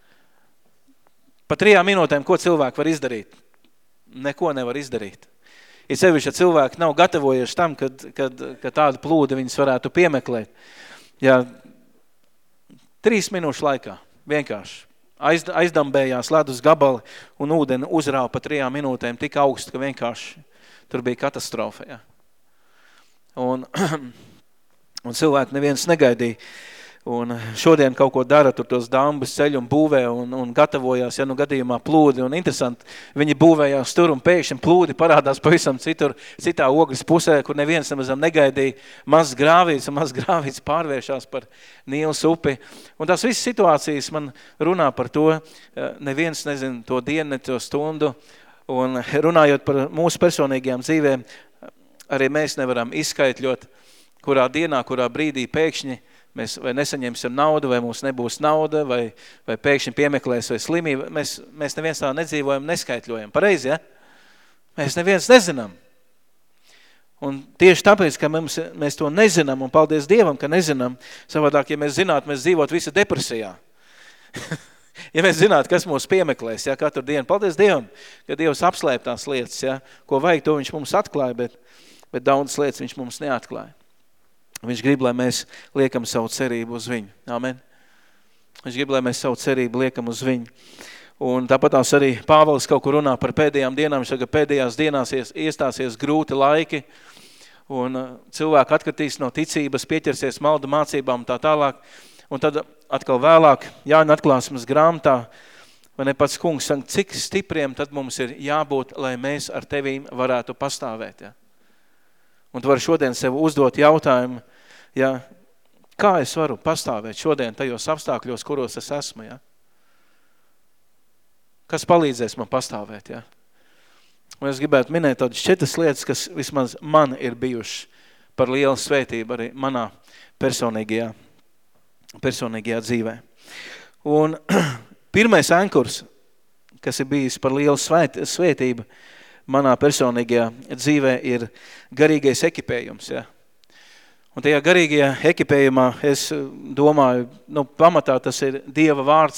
Pa trijām minūtēm, ko cilvēki var izdarīt? Neko nevar izdarīt. Ir sevišķi, ja cilvēki nav gatavojuši tam, kad, kad, kad tādu plūdu viņus varētu piemeklēt. Ja, trīs minūšu laikā vienkārši aiz, aizdambējās ledus gabali un ūdeni uzrāva pa trijām minūtēm tik augstu, ka vienkārši tur bija katastrofa. Ja. Un, un cilvēki neviens negaidīja. Un šodien kaut ko dara, tur tos dambus ceļ un būvē un, un gatavojās, ja nu gadījumā plūdi. Un interesanti, viņi būvējās tur un pēkšņi plūdi parādās pavisam citur, citā Ogres pusē, kur neviens nemazam negaidīja. Mazs grāvīts un mazs grāvīts pārvēršās par Nīlas upi. Un tās visas situācijas man runā par to, neviens nezin to dienu, ne to stundu. Un runājot par mūsu personīgajām dzīvēm, arī mēs nevaram izskaitļot, kurā dienā, kurā brīdī pēkšņi mēs vai nesaņemsim naudu, vai mums nebūs nauda, vai, vai pēkšņi piemeklēs vai slimība. Mēs, mēs neviens tā nedzīvojam, neskaitļojam. Pareizi, ja? Mēs neviens nezinām. Un tieši tāpēc, ka mums, mēs to nezinām, un paldies Dievam, ka nezinām, savādāk, ja mēs zinātu, mēs dzīvot visu depresijā. Ja mēs zinātu, kas mūs piemeklēs, ja, katru dienu, paldies Dievam, ka Dievs apslēp tās lietas, ja, ko vajag, to viņš mums atklāja, bet, bet daudzas lietas viņš mums neatklāja. Viņš grib, lai mēs liekam savu cerību uz viņu. Amen. Viņš grib, lai mēs savu cerību liekam uz viņu. Un tāpat tās arī Pāvils kaut kur runā par pēdējām dienām. Viņš saka, pēdējās dienās iestāsies grūti laiki, un cilvēki atkritīs no ticības, pieķersies maldu mācībām tā tālāk. Un tad atkal vēlāk Jāņa atklāsmes grāmatā, vai ne pats kungs saka, cik stipriem tad mums ir jābūt, lai mēs ar tevīm varētu pastāvēt. Ja? Un tu vari šodien sev uzdot jautājumu, ja, kā es varu pastāvēt šodien tajos apstākļos, kuros es esmu, ja? Kas palīdzēs man pastāvēt, ja? Un es gribētu minēt tādas četras lietas, kas vismaz man ir bijušas par lielu svētību arī manā personīgajā, personīgajā dzīvē. Un pirmais ankurs, kas ir bijis par lielu svēt, svētību, manā personīgajā dzīvē ir garīgais ekipējums. Ja. Un tajā garīgajā ekipējumā es domāju, nu, pamatā tas ir Dieva vārds,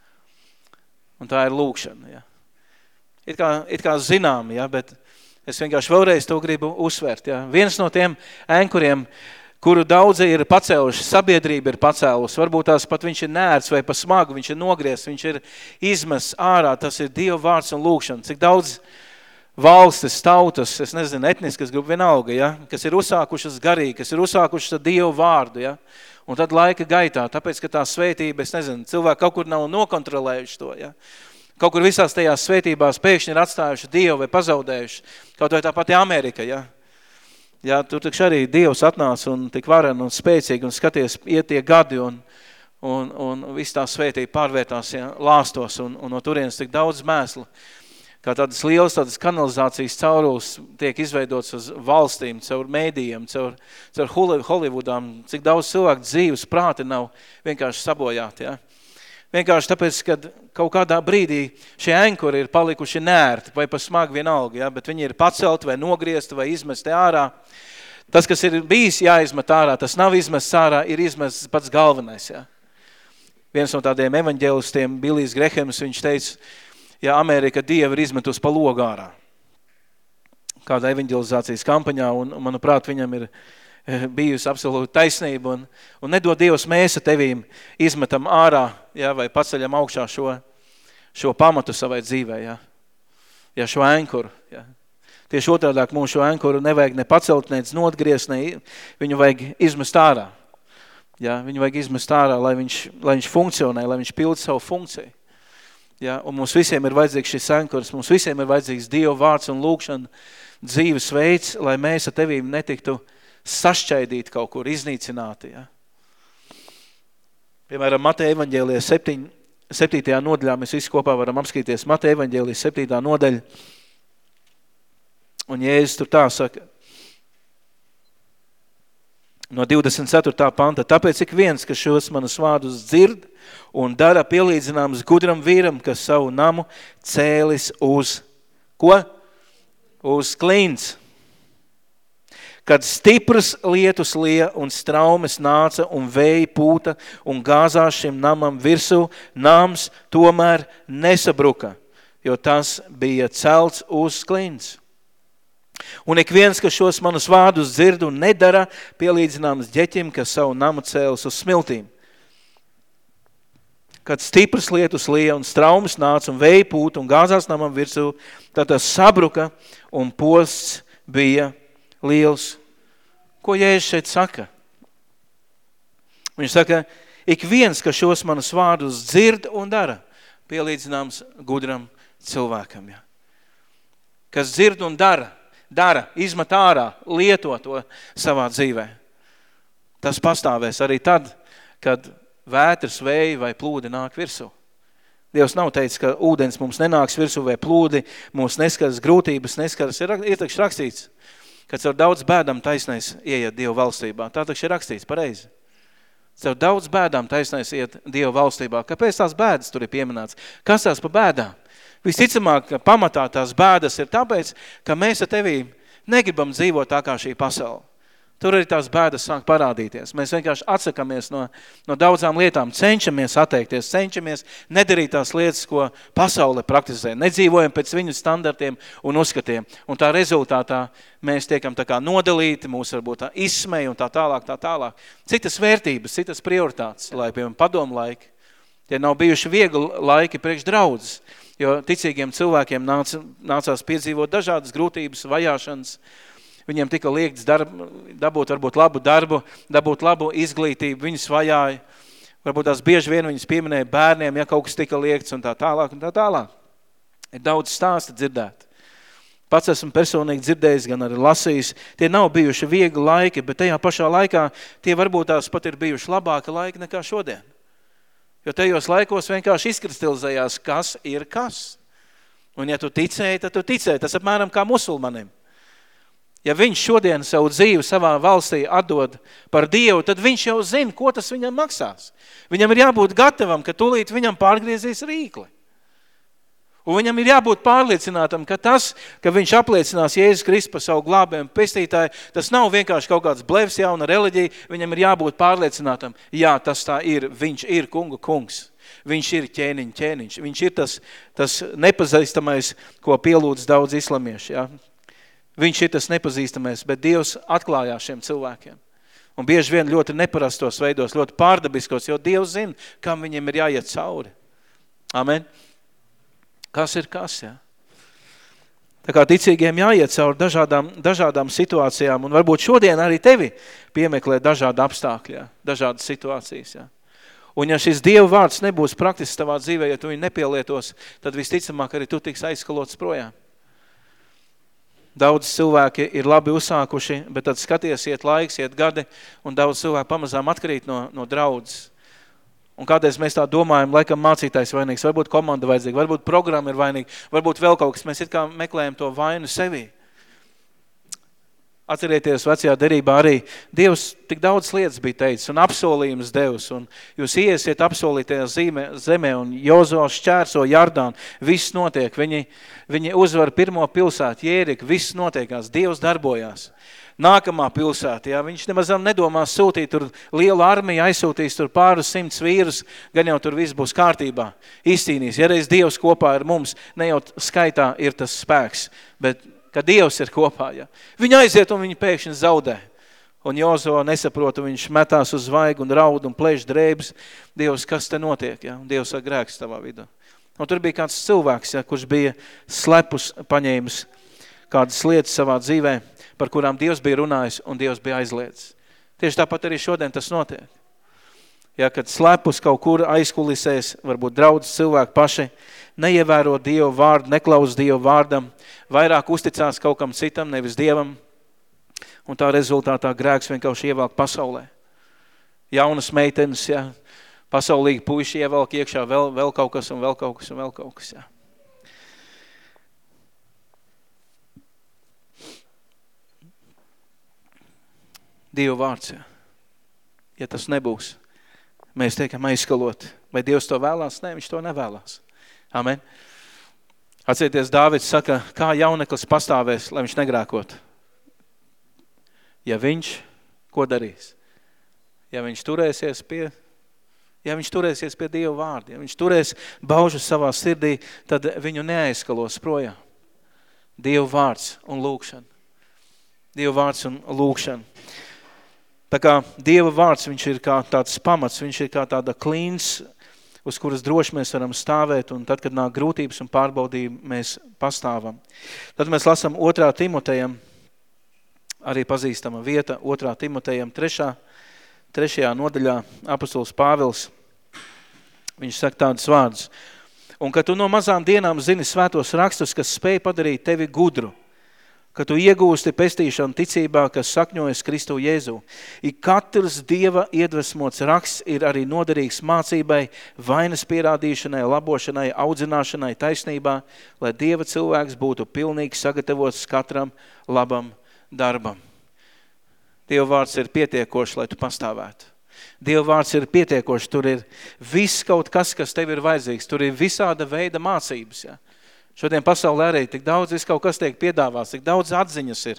un tā ir lūkšana. Ja. It kā, it kā zinām, ja, bet es vienkārši vēlreiz to gribu uzsvērt. Ja. Viens no tiem ankuriem, kuru daudzi ir pacēluši, sabiedrība ir pacēlusi, varbūt tās pat viņš ir nērts vai pa smagu, viņš ir nogriezts, viņš ir izmests ārā, tas ir Dieva vārds un lūkšana. Cik daudz valstis, tautas, es nezinu, etniskas grupa vienalga, ja, kas ir uzsākušas garīgi, kas ir uzsākušas Dievu vārdu, ja, un tad laika gaitā, tāpēc, ka tā svētība, es nezinu, cilvēki kaut kur nav nokontrolējuši to, ja, kaut kur visās tajās svētībās pēkšņi ir atstājuši Dievu vai pazaudējuši, kaut vai tā pati Amerika, ja, ja, tur tikš arī Dievs atnāca un tik varen un spēcīgi un skaties, iet tie gadi un, un, un viss tā svētība pārvērtās, ja, lāstos un, un no turienes tik daudz mēslu. Kā tādas lielas tādas kanalizācijas caurules tiek izveidotas uz valstīm, caur mēdījiem, caur, caur Hollywoodām, cik daudz cilvēku dzīves prāti nav vienkārši sabojāti. Ja? Vienkārši tāpēc, kad kaut kādā brīdī šie ankuri ir palikuši nērti vai pa smagi vienalga, ja? Bet viņi ir pacelti vai nogriezti vai izmesti ārā. Tas, kas ir bijis jāizmet ārā, tas nav izmests ārā, ir izmests pats galvenais. Ja? Viens no tādiem evaņģēlistiem, Bilijs Grehems, viņš teica, ja Amerika Dievu ir izmetus pa logu ārā. Kādā evanģelizācijas kampaņā, un, manuprāt, viņam ir bijusi absolūti taisnība, un, un nedod Dievs mēs tevīm izmetam ārā, ja, vai paceļam augšā šo, šo pamatu savai dzīvē, ja, ja šo ankuru. Ja. Tieši otrādāk mums šo ankuru nevajag ne pacelt, ne notgriezt, ne viņu vajag izmest ārā. Ja, viņu vajag izmest ārā, lai viņš, lai viņš funkcionē, lai viņš pild savu funkciju. Ja, un mums visiem ir vajadzīgs šis ankurs, mums visiem ir vajadzīgs Dieva vārds un lūkšana, dzīves veids, lai mēs ar tevīm netiktu sašķaidīti kaut kur, iznīcināti. Ja. Piemēram, Mateja evaņģēlijā septītajā nodaļā, mēs visi kopā varam apskatīties Mateja evaņģēlijā septītā nodaļa, un Jēzus tur tā saka, no divdesmit ceturtā panta. Tāpēc ik viens, kas šos manus vārdus dzird un dara pielīdzināms gudram vīram, kas savu namu cēlis uz, ko? Uz klints. Kad stipras lietus lija un straumes nāca un vēja pūta un gāzās šim namam virsū, nams tomēr nesabruka, jo tas bija celts uz klints. Un ik viens, kas šos manus vārdus dzird un nedara, pielīdzināms ģeķim, kas savu namu cēlis uz smiltīm. Kad stipras lietus lija un straumes nāca un vēja pūta un gāzās namam virsū, tad tas sabruka un posts bija liels. Ko Jēzus šeit saka? Viņš saka, ik viens, kas šos manus vārdus dzird un dara, pielīdzināms gudram cilvēkam. Ja? Kas dzird un dara, dara, izmet ārā, lieto to savā dzīvē. Tas pastāvēs arī tad, kad vētras, vēji vai plūdi nāk virsū. Dievs nav teicis, ka ūdens mums nenāks virsū vai plūdi, mums neskaras grūtības, neskaras. Ir, ir takši rakstīts, ka caur daudz bēdām taisnais ieiet Dievu valstībā. Tā takši ir rakstīts pareizi. Caur daudz bēdām taisnais iet Dievu valstībā. Kāpēc tās bēdas tur ir pieminēts? Kas tās pa bēdām? Visticamāk, ka pamatā tās bēdas ir tāpēc, ka mēs ar tevī negribam dzīvot tā kā šī pasaule. Tur arī tās bēdas sāk parādīties. Mēs vienkārši atsakamies no, no daudzām lietām, cenšamies atteikties, cenšamies nedarīt tās lietas, ko pasaule praktizē. Nedzīvojam pēc viņu standartiem un uzskatiem. Un tā rezultātā mēs tiekam tā kā nodalīti, mūs varbūt tā izsmeja un tā tālāk, tā tālāk. Citas vērtības, citas prioritātes, lai, piemēram, padomu laiki. Tie nav bijuši viegli laiki priekš draudzes, jo ticīgiem cilvēkiem nāc, nācās piedzīvot dažādas grūtības, vajāšanas. Viņiem tika liekts darb, dabūt varbūt labu darbu, dabūt labu izglītību, viņus vajāja. Varbūt tās bieži vien viņus pieminēja bērniem, ja kaut kas tika liekts un tā tālāk un tā tālāk. Ir daudz stāsta dzirdēt. Pats esmu personīgi dzirdējis, gan arī lasījis. Tie nav bijuši viegli laiki, bet tajā pašā laikā tie varbūt tās pat ir bijuši labāki laiki nekā šodien. Jo tajos laikos vienkārši izkristalizējās, kas ir kas. Un ja tu ticēji, tad tu ticēji. Tas apmēram kā musulmanim. Ja viņš šodien savu dzīvi savā valstī atdod par Dievu, tad viņš jau zina, ko tas viņam maksās. Viņam ir jābūt gatavam, ka tūlīt viņam pārgriezīs rīkli. Un viņam ir jābūt pārliecinātam, ka tas, ka viņš apliecinās Jēzus Kristu par savu glābējumu pestītāju, tas nav vienkārši kaut kāds blevs jauna reliģija, viņam ir jābūt pārliecinātam, jā, tas tā ir, viņš ir kungu kungs, viņš ir ķēniņ ķēniņš, viņš ir tas, tas nepazīstamais, ko pielūdz daudz islamieši, jā. Viņš ir tas nepazīstamais, bet Dievs atklājās šiem cilvēkiem. Un bieži vien ļoti neparastos veidos, ļoti pārdabiskos, jo Dievs zina, kam viņiem ir jāiet cauri. Amen. Kas ir kas, jā? Tā kā ticīgiem jāiet cauri dažādām, dažādām situācijām, un varbūt šodien arī tevi piemeklē dažādi apstākļi, jā, dažādas situācijas, jā. Un ja šis Dieva vārds nebūs praktisks tavā dzīvē, ja tu viņu nepielietos, tad visticamāk arī tu tiks aizskalots projām. Daudz cilvēki ir labi uzsākuši, bet tad skaties, iet laiks, iet gadi, un daudz cilvēku pamazām atkarīt no, no draudzes. Un kādreiz mēs tā domājam, laikam mācītājs vainīgs, varbūt komanda vajadzīga, varbūt programma ir vainīga, varbūt vēl kaut kas, mēs it kā meklējam to vainu sevī. Atcerieties, vecajā derībā arī Dievs tik daudz lietas bija teicis un apsolījums Devs, un jūs iesiet apsolītajā zīmē, zemē, un Jozo šķērso Jardānu, viss notiek, viņi, viņi uzvar pirmo pilsētu, Jēriku, viss notiekās, Dievs darbojās. Nākamā pilsēta, jā, viņš nemazam nedomās sūtīt tur lielu armiju, aizsūtīs tur pāris simts vīrus, gan jau tur viss būs kārtībā, izcīnīs. Ja reiz Dievs kopā ar mums, ne jau skaitā ir tas spēks, bet ka Dievs ir kopā, ja. Viņi aiziet un viņi pēkšņi zaudē. Un Jozo nesaprota, viņš metās uz vaigu un raud un plēš drēbes. Dievs, kas te notiek, ja? Un Dievs saka grēks tavā vidū. Un tur bija kāds cilvēks, ja, kurš bija slepus paņēmis kādas lietas savā dzīvē, par kurām Dievs bija runājis un Dievs bija aizliedzis. Tieši tāpat arī šodien tas notiek. Ja, kad slepus kaut kur aizkulisēs, varbūt draudz cilvēki paši, neievēro Dievu vārdu, neklaus Dievu vārdam, vairāk uzticās kaut kam citam, nevis Dievam, un tā rezultātā grēks vienkārši ievelk pasaulē. Jaunas meitenes, ja, pasaulīgi puiši ievelk iekšā vēl, vēl kaut kas un vēl kaut kas un vēl kaut kas, ja. Dieva vārds, ja. ja tas nebūs. Mēs tiekam aizskaloti. Vai Dievs to vēlās? Nē, viņš to nevēlās. Amen. Atcerieties, Dāvids saka, kā jauneklis pastāvēs, lai viņš negrēkot. Ja viņš, ko darīs? Ja viņš turēsies pie, ja viņš turēsies pie Dieva vārda, ja viņš turēs baužas savā sirdī, tad viņu neaizskalos projām. Dieva vārds un lūkšana. Dieva vārds un lūkšana. Tā kā Dieva vārds, viņš ir kā tāds pamats, viņš ir kā tāda klīns, uz kuras droši mēs varam stāvēt, un tad, kad nāk grūtības un pārbaudījumi, mēs pastāvam. Tad mēs lasām otrā Timotejam, arī pazīstama vieta, otrā Timotejam, trešā, trešajā nodaļā, apostols Pāvils, viņš saka tādus vārdus. Un ka tu no mazām dienām zini svētos rakstus, kas spēj padarīt tevi gudru, ka tu iegūsti pestīšanu ticībā, kas sakņojas Kristu Jēzu. I katrs Dieva iedvesmots raksts ir arī noderīgs mācībai, vainas pierādīšanai, labošanai, audzināšanai, taisnībā, lai Dieva cilvēks būtu pilnīgi sagatavots katram labam darbam. Dieva vārds ir pietiekoši, lai tu pastāvētu. Dieva vārds ir pietiekoši, tur ir viss kaut kas, kas tev ir vajadzīgs, tur ir visāda veida mācības, ja. Šodien pasaulē arī tik daudz, viss kaut kas tiek piedāvāts, tik daudz atziņas ir.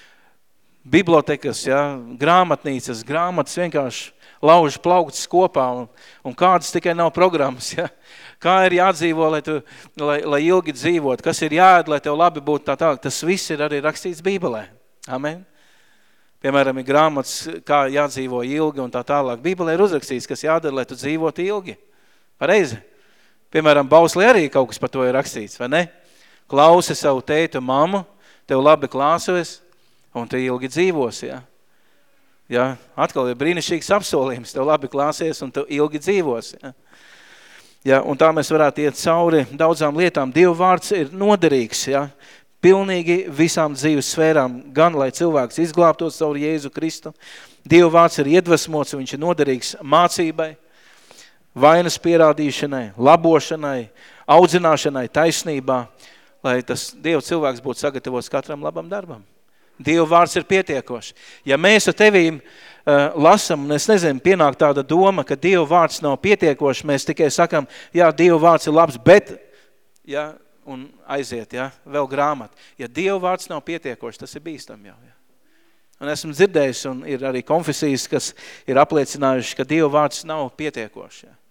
Bibliotekas, ja, grāmatnīcas, grāmatas vienkārši lauž plauktas kopā un, un kādas tikai nav programmas, ja. Kā ir jādzīvo, lai, tu, lai, lai ilgi dzīvot, kas ir jāēd, lai tev labi būtu tā tālāk. Tas viss ir arī rakstīts Bībelē. Amen. Piemēram, ir grāmatas, kā jādzīvo ilgi un tā tālāk. Bībelē ir uzrakstīts, kas jādara, lai tu dzīvotu ilgi. Pareizi. Piemēram, Bauslī arī kaut kas par to ir rakstīts, vai ne? Klausi savu teitu mammu, tev labi klāsies, un tu ilgi dzīvosi, ja? Ja? Atkal ir brīnišķīgs apsolījums, tev labi klāsies, un tu ilgi dzīvosi, ja? Ja? Un tā mēs varētu iet cauri daudzām lietām. Dieva vārds ir noderīgs, ja? Pilnīgi visām dzīves sfērām, gan lai cilvēks izglābtos caur Jēzu Kristu. Dieva vārds ir iedvesmots, viņš ir noderīgs mācībai, vainas pierādīšanai, labošanai, audzināšanai, taisnībā, lai tas Dieva cilvēks būtu sagatavots katram labam darbam. Dieva vārds ir pietiekoši. Ja mēs ar tevīm uh, lasam, un es nezinu, pienāk tāda doma, ka Dieva vārds nav pietiekoši, mēs tikai sakam, jā, Dieva vārds ir labs, bet, ja, un aiziet, ja, vēl grāmata. Ja Dieva vārds nav pietiekoši, tas ir bīstam jau, ja. Un esmu dzirdējis, un ir arī konfesijas, kas ir apliecinājuši, ka Dieva vārds nav pietiekoši, ja.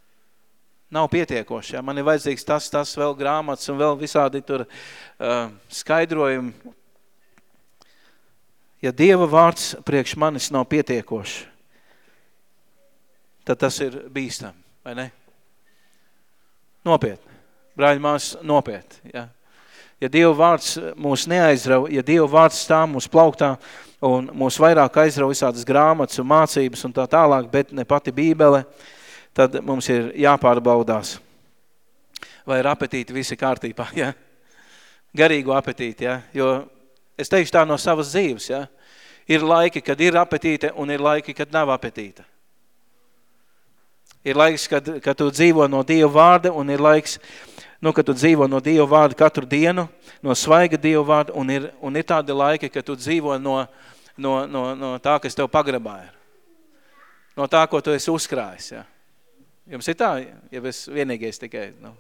Nav pietiekoši, ja. Man ir vajadzīgs tas, tas vēl grāmatas un vēl visādi tur uh, skaidrojumi. Ja Dieva vārds priekš manis nav pietiekoši, tad tas ir bīstam, vai ne? Nopietni. Brāļi mās, nopietni, ja. Ja Dieva vārds mūs neaizrauj, ja Dieva vārds stāv mūsu plauktā un mūs vairāk aizrauj visādas grāmatas un mācības un tā tālāk, bet ne pati Bībele, tad mums ir jāpārbaudās. Vai ir apetīti visi kārtībā, ja? Garīgu apetīti, ja? Jo es teikšu tā no savas dzīves, ja? Ir laiki, kad ir apetīte un ir laiki, kad nav apetīte. Ir laiks, kad, kad tu dzīvo no Dieva vārda un ir laiks, nu, kad tu dzīvo no Dieva vārda katru dienu, no svaiga Dieva vārda un ir, un ir tādi laiki, kad tu dzīvo no, no, no, no tā, kas tev pagrabā ir. No tā, ko tu esi uzkrājis, ja? Jums ir tā, ja es vienīgais tikai, nu.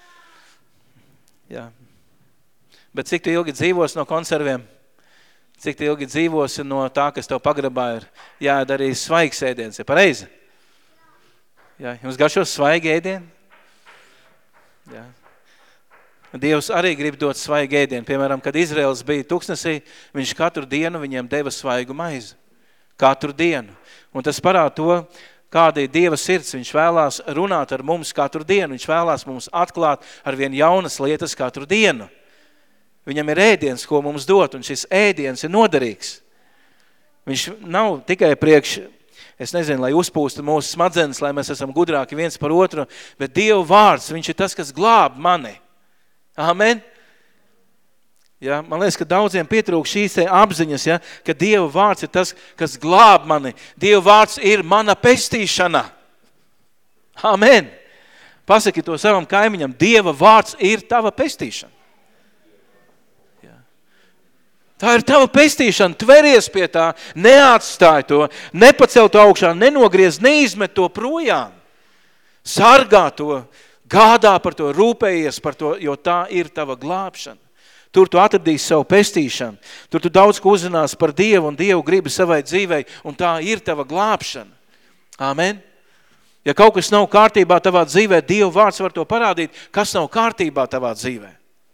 Jā. Bet cik tu ilgi dzīvos no konserviem? Cik tu ilgi dzīvosi no tā, kas tev pagrabā ir? Jāēd arī svaigs ēdiens, ir pareizi? Jā, jums garšos svaigi ēdieni? Jā. Dievs arī grib dot svaigi ēdienu. Piemēram, kad Izraels bija tuksnesī, viņš katru dienu viņiem deva svaigu maizi. Katru dienu. Un tas parāda to, kāda ir Dieva sirds. Viņš vēlās runāt ar mums katru dienu. Viņš vēlās mums atklāt ar vien jaunas lietas katru dienu. Viņam ir ēdiens, ko mums dot, un šis ēdiens ir noderīgs. Viņš nav tikai priekš, es nezinu, lai uzpūstu mūsu smadzenes, lai mēs esam gudrāki viens par otru, bet Dieva vārds, viņš ir tas, kas glāb mani. Amen. Ja, man liekas, ka daudziem pietrūk šīs apziņas, ja, ka Dieva vārds ir tas, kas glāb mani. Dieva vārds ir mana pestīšana. Amen. Pasaki to savam kaimiņam, Dieva vārds ir tava pestīšana. Ja. Tā ir tava pestīšana, tveries pie tā, neatstāj to, nepacel to augšā, nenogriez, neizmet to projām. Sargā to, gādā par to, rūpējies par to, jo tā ir tava glābšana. Tur tu atradīsi savu pestīšanu, tur tu daudz ko uzzinās par Dievu un Dievu gribi savai dzīvei, un tā ir tava glābšana. Amen. Ja kaut kas nav kārtībā tavā dzīvē, Dieva vārds var to parādīt, kas nav kārtībā tavā dzīvē.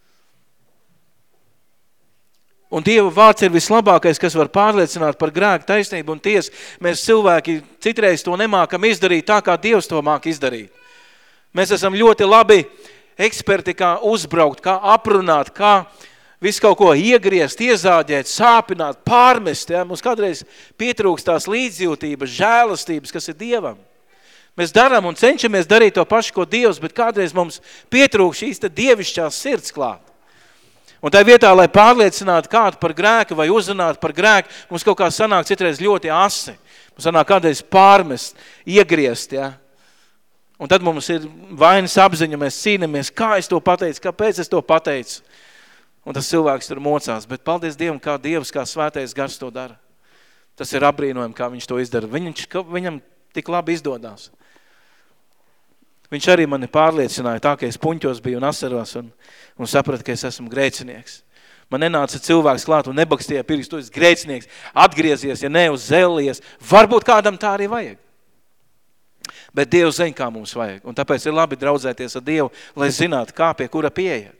Un Dieva vārds ir vislabākais, kas var pārliecināt par grēku, taisnību un tiesu. Mēs cilvēki citreiz to nemākam izdarīt tā, kā Dievs to māk izdarīt. Mēs esam ļoti labi eksperti, kā uzbraukt, kā aprunāt, kā visu kaut ko iegriezt, iezāģēt, sāpināt, pārmest. Ja? Mums kādreiz pietrūkst tās līdzjūtības, žēlastības, kas ir Dievam. Mēs darām un cenšamies darīt to pašu, ko Dievs, bet kādreiz mums pietrūkst šīs te dievišķās sirds klāt. Un tā vietā, lai pārliecinātu kādu par grēku vai uzrunātu par grēku, mums kaut kā sanāk citreiz ļoti asi. Mums sanāk kādreiz pārmest, iegriezt, ja. Un tad mums ir vainas apziņa, mēs cīnamies, kā es to pateicu, kāpēc es to pateicu. Un tas cilvēks tur mocās, bet paldies Dievam, kā Dievs, kā svētais gars to dara. Tas ir apbrīnojami, kā viņš to izdara. Viņš, viņam tik labi izdodās. Viņš arī mani pārliecināja tā, ka es puņķos biju un asaros un, un sapratu, ka es esmu grēcinieks. Man nenāca cilvēks klāt un nebakstīja pirkstu, tu esi grēcinieks, atgriezies, ja ne uz zelies. Varbūt kādam tā arī vajag. Bet Dievs zina, kā mums vajag. Un tāpēc ir labi draudzēties ar Dievu, lai zinātu, kā pie kura pieeja.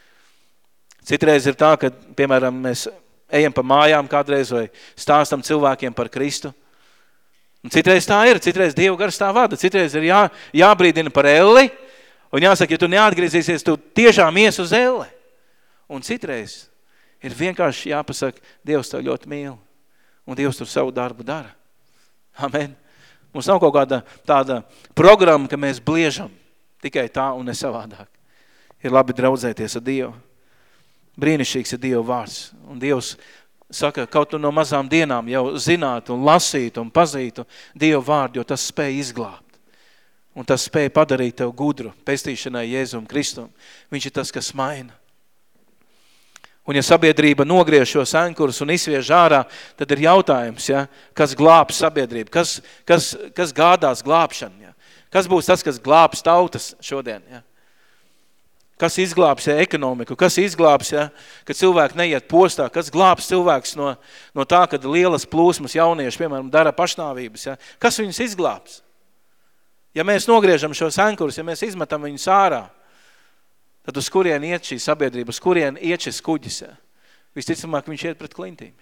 Citreiz ir tā, ka, piemēram, mēs ejam pa mājām kādreiz vai stāstam cilvēkiem par Kristu. Un citreiz tā ir, citreiz Dieva gars tā vada, citreiz ir jā, jābrīdina par elli, un jāsaka, ja tu neatgriezīsies, tu tiešām ies uz elli. Un citreiz ir vienkārši jāpasaka, Dievs tev ļoti mīl, un Dievs tur savu darbu dara. Amen. Mums nav kaut kāda tāda programma, ka mēs bliežam tikai tā un ne savādāk. Ir labi draudzēties ar Dievu. Brīnišķīgs ir Dieva vārds, un Dievs saka, kaut tu no mazām dienām jau zinātu un lasītu un pazītu Dievu vārdu, jo tas spēj izglābt. Un tas spēj padarīt tev gudru pestīšanai Jēzum Kristum. Viņš ir tas, kas maina. Un ja sabiedrība nogriež šos ankurus un izsviež ārā, tad ir jautājums, ja, kas glābs sabiedrību, kas, kas, kas gādās glābšanu, ja? Kas būs tas, kas glābs tautas šodien, ja? Kas izglābs ja, ekonomiku, kas izglābs, ja, kad cilvēki neiet postā, kas glābs cilvēks no, no tā, kad lielas plūsmas jaunieši, piemēram, dara pašnāvības, ja, kas viņus izglābs? Ja mēs nogriežam šos ankurus, ja mēs izmetam viņus ārā, tad uz kurien iet šī sabiedrība, uz kurien iet šis kuģis, ja? Visticamāk, viņš iet pret klintīm.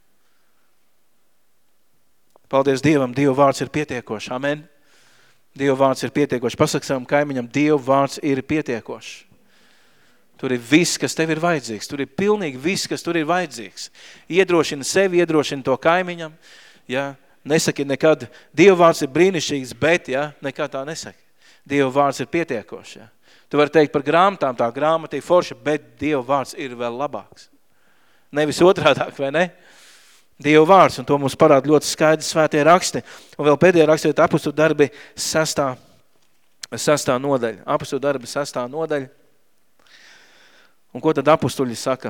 Paldies Dievam, Dieva vārds ir pietiekošs, amen. Dieva vārds ir pietiekošs. Pasaka savam kaimiņam, Dieva vārds ir pietiekošs. Tur ir viss, kas tev ir vajadzīgs. Tur ir pilnīgi viss, kas tur ir vajadzīgs. Iedrošina sevi, iedrošina to kaimiņam. Ja? Nesaki nekad, Dieva vārds ir brīnišķīgs, bet ja? Nekad tā nesaki. Dieva vārds ir pietiekošs. Ja? Tu vari teikt par grāmatām, tā grāmata ir forša, bet Dieva vārds ir vēl labāks. Nevis otrādāk, vai ne? Dieva vārds, un to mums parāda ļoti skaidri svētie raksti. Un vēl pēdējā rakstī ir apustu darbi sestā, sestā nodaļa. Apustu darbi sestā nodaļa. Un ko tad apustuļi saka?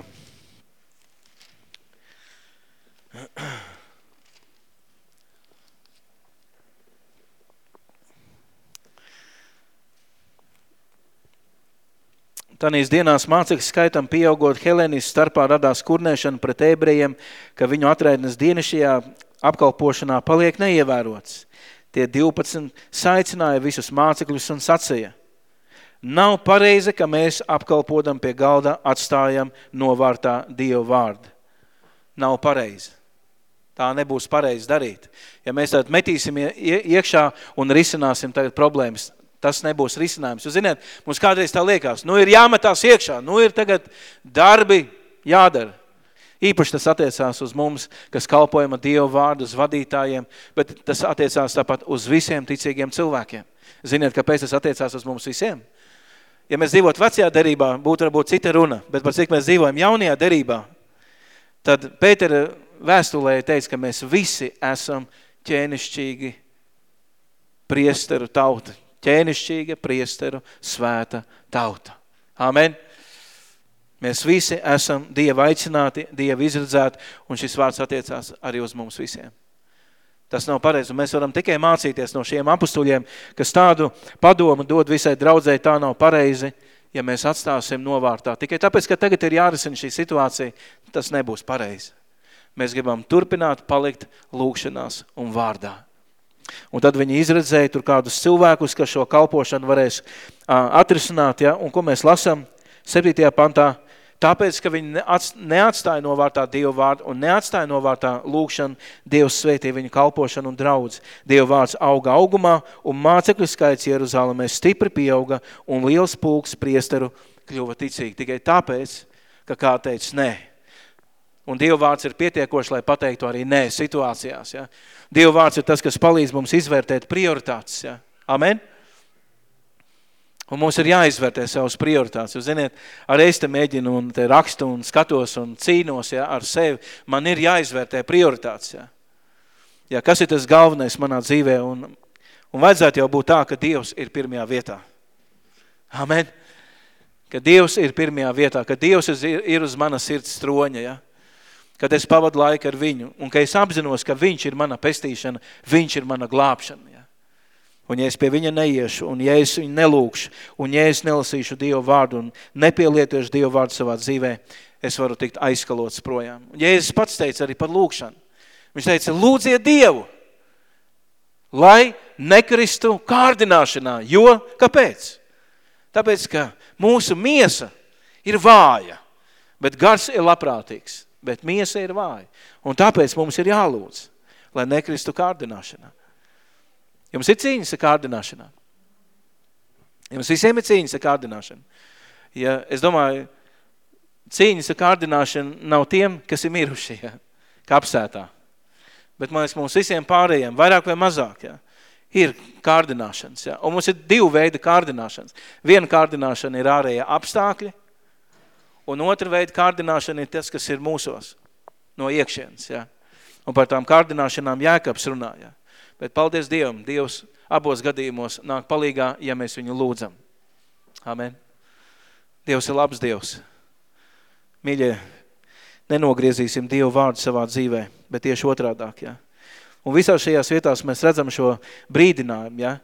Tanīs dienās mācekļu skaitam pieaugot Helenis starpā radās kurnēšana pret ebrejiem, ka viņu atraidnes dienišajā apkalpošanā paliek neievērots. Tie divpadsmit saicināja visus mācekļus un sacīja: nav pareizi, ka mēs apkalpodam pie galda atstājam novārtā Dieva vārdu. Nav pareizi. Tā nebūs pareizi darīt. Ja mēs tad metīsim iekšā un risināsim tagad problēmas, tas nebūs risinājums. Jūs ziniet, mums kādreiz tā liekas, nu ir jāmetās iekšā, nu ir tagad darbi jādara. Īpaši tas attiecās uz mums, kas kalpojam ar Dieva vārdu, uz vadītājiem, bet tas attiecās tāpat uz visiem ticīgiem cilvēkiem. Ziniet, kāpēc tas attiecās uz mums visiem? Ja mēs dzīvot vecajā derībā, būtu varbūt cita runa, bet par cik mēs dzīvojam jaunajā derībā, tad Pētera vēstulē teica, ka mēs visi esam ķēnišķīgi priesteru tauta. Ķēnišķīga priesteru svēta tauta. Amen. Mēs visi esam Dieva aicināti, Dieva izredzēti, un šis vārds attiecās arī uz mums visiem. Tas nav pareizi, un mēs varam tikai mācīties no šiem apustuļiem, kas tādu padomu dod visai draudzēji, tā nav pareizi, ja mēs atstāsim novārtā. Tikai tāpēc, ka tagad ir jārisina šī situācija, tas nebūs pareizi. Mēs gribam turpināt palikt lūkšanās un vārdā. Un tad viņi izredzēja tur kādus cilvēkus, kas šo kalpošanu varēs uh, atrisināt, ja? Un ko mēs lasam septītajā pantā, tāpēc, ka viņi neatstāja novārtā Dievu vārdu un neatstāja novārtā lūkšanu, Dievs svētīja viņu kalpošanu un draudz. Dievu vārds auga augumā un mācekļu skaits Jeruzalemē stipri pieauga un liels pulks priesteru kļuva ticīgi. Tikai tāpēc, ka kā teica, nē. Un Dieva vārds ir pietiekoši, lai pateiktu arī nē situācijās. Ja? Dieva vārds ir tas, kas palīdz mums izvērtēt prioritātes. Ja? Amen? Un mums ir jāizvērtē savas prioritātes. Jūs ziniet, arī es te mēģinu un te rakstu un skatos un cīnos ja, ar sevi. Man ir jāizvērtē prioritātes. Ja. Ja, kas ir tas galvenais manā dzīvē? Un, un vajadzētu jau būt tā, ka Dievs ir pirmajā vietā. Amen. Ka Dievs ir pirmajā vietā, ka Dievs ir, ir uz mana sirds stroņa. Ja. Kad es pavadu laiku ar viņu un ka es apzinos, ka viņš ir mana pestīšana, viņš ir mana glābšana. Ja. Un ja es pie viņa neiešu, un ja es viņu nelūkšu, un ja es nelasīšu Dievu vārdu un nepielietošu Dievu vārdu savā dzīvē, es varu tikt aizskalots projām. Un Jēzus pats teica arī par lūkšanu. Viņš teica, lūdziet Dievu, lai nekristu kārdināšanā. Jo, kāpēc? Tāpēc, ka mūsu miesa ir vāja, bet gars ir labprātīgs, bet miesa ir vāja. Un tāpēc mums ir jālūdz, lai nekristu kārdināšanā. Jums ir cīņas ar kārdināšanā. Jums visiem ir cīņas ar kārdināšanu. Ja, es domāju, cīņas ar kārdināšanu nav tiem, kas ir miruši, ja, kapsētā. Bet man liekas, mums visiem pārējiem, vairāk vai mazāk, ja, ir kārdināšanas. Ja. Un mums ir divi veidi kārdināšanas. Viena kārdināšana ir ārējā apstākļi, un otra veida kārdināšana ir tas, kas ir mūsos, no iekšienes. Ja. Un par tām kārdināšanām Jēkabs runā. Ja. Bet paldies Dievam, Dievs abos gadījumos nāk palīgā, ja mēs viņu lūdzam. Amen. Dievs ir labs Dievs. Mīļie, nenogriezīsim Dievu vārdu savā dzīvē, bet tieši otrādāk, ja. Un visās šajās vietās mēs redzam šo brīdinājumu, ja.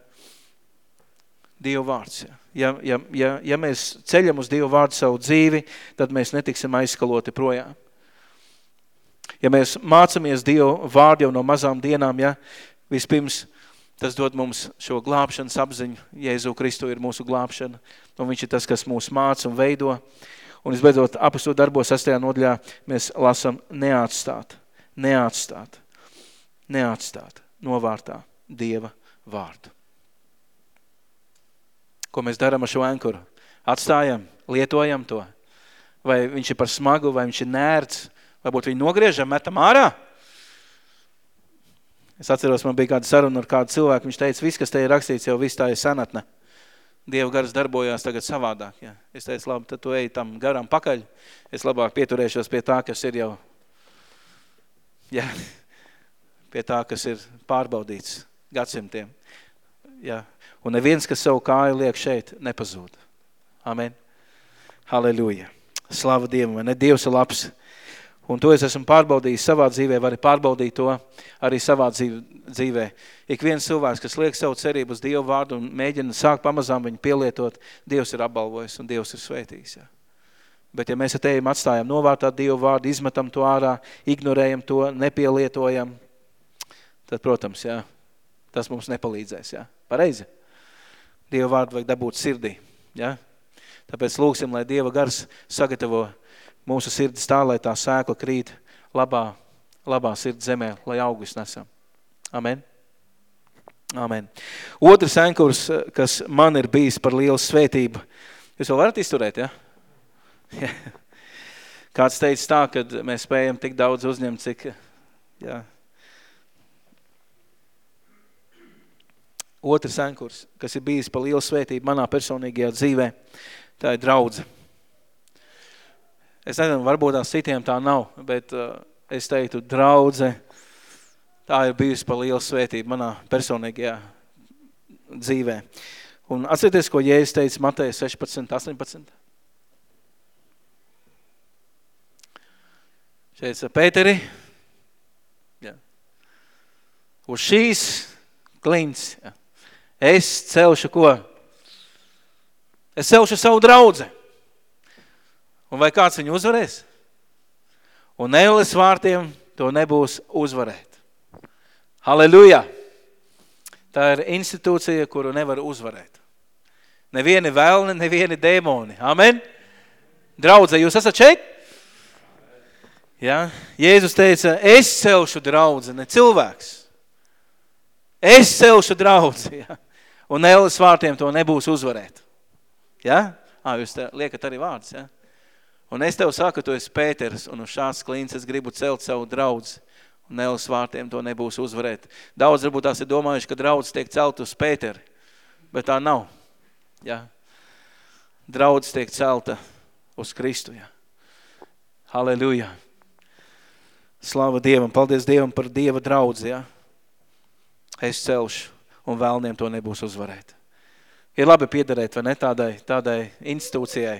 Dievu vārds, ja. Ja, ja, ja, ja mēs ceļam uz Dievu vārdu savu dzīvi, tad mēs netiksim aizskaloti projām. Ja mēs mācamies Dievu vārdu jau no mazām dienām, ja, vispirms tas dod mums šo glābšanas apziņu. Jēzu Kristu ir mūsu glābšana, un viņš ir tas, kas mūs māca un veido. Un visbeidzot, apustuļu darbos sestajā nodaļā mēs lasam neatstāt, neatstāt, neatstāt novārtā Dieva vārdu. Ko mēs darām ar šo ankuru? Atstājam, lietojam to? Vai viņš ir par smagu, vai viņš ir nērts? Varbūt viņu nogriežam, metam ārā? Es atceros, man bija kāda saruna ar kādu cilvēku, viņš teica, viss, kas te ir rakstīts, jau viss tā ir senatne. Dieva gars darbojās tagad savādāk. Ja. Es teicu, labi, tad tu ej tam garam pakaļ. Es labāk pieturēšos pie tā, kas ir jau, ja, pie tā, kas ir pārbaudīts gadsimtiem. Ja. Un neviens, kas savu kāju liek šeit, nepazūd. Amen. Halleluja. Slava Dievam, ne Dievs ir labs. Un to es esmu pārbaudījis savā dzīvē, vari pārbaudīt to arī savā dzīvē. Ik viens cilvēks, kas liek savu cerību uz Dievu vārdu un mēģina sākt pamazām viņu pielietot, Dievs ir apbalvojis un Dievs ir svētījis. Ja. Bet ja mēs ar tējiem atstājam novārtā Dievu vārdu, izmetam to ārā, ignorējam to, nepielietojam, tad, protams, ja, tas mums nepalīdzēs. Ja. Pareizi? Dievu vārdu vajag dabūt sirdī. Ja. Tāpēc lūksim, lai Dieva gars sagatavo mūsu sirds tā, lai tā sēkla krīt labā, labā sirds zemē, lai augus nesam. Amen. Amen. Otrs ankurs, kas man ir bijis par lielu svētību. Jūs vēl varat izturēt, ja? Ja. Kāds teica tā, kad mēs spējam tik daudz uzņemt, cik, ja. Otrs ankurs, kas ir bijis par lielu svētību manā personīgajā dzīvē, tā ir draudze. Es nezinu, varbūt tās citiem tā nav, bet uh, es teiktu, draudze, tā ir bijusi par lielu svētību manā personīgajā dzīvē. Un atcerieties, ko Jēzus teica Mateja sešpadsmit, astoņpadsmit? Šeit Pēteri. Jā. Uz šīs klints. Jā. Es celšu ko? Es celšu savu draudzi. Un vai kāds viņu uzvarēs? Un Ēles vārtiem to nebūs uzvarēt. Halleluja! Tā ir institūcija, kuru nevar uzvarēt. Nevieni vēlni, nevieni dēmoni. Amen? Draudze, jūs esat šeit? Ja? Jēzus teica, es celšu draudzi, ne cilvēks. Es celšu draudzi. Ja? Un Ēles vārtiem to nebūs uzvarēt. Ja? Ā, jūs te liekat arī vārds. Ja? Un es tev saku, tu esi Pēters, un uz šāds klīns es gribu celt savu draudzi. Un Ēles vārtiem to nebūs uzvarēt. Daudz varbūt tās ir domājuši, ka draudz tiek celt uz Pēteri, bet tā nav. Ja? Draudz tiek celta uz Kristu. Ja? Halleluja. Slava Dievam. Paldies Dievam par Dieva draudzi. Ja? Es celšu, un vēlniem to nebūs uzvarēt. Ir labi piederēt, vai ne, tādai, tādai institūcijai.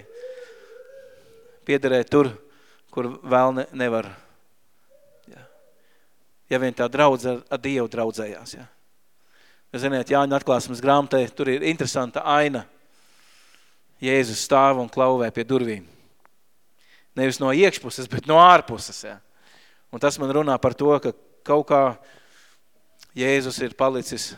Piederēt tur, kur vēl ne, nevar. Ja. ja vien tā draudze ar, ar Dievu draudzējās. Ja. Ziniet, Jāņa atklāsmes grāmatē, tur ir interesanta aina. Jēzus stāv un klauvē pie durvīm. Nevis no iekšpuses, bet no ārpuses. Ja. Un tas man runā par to, ka kaut kā Jēzus ir palicis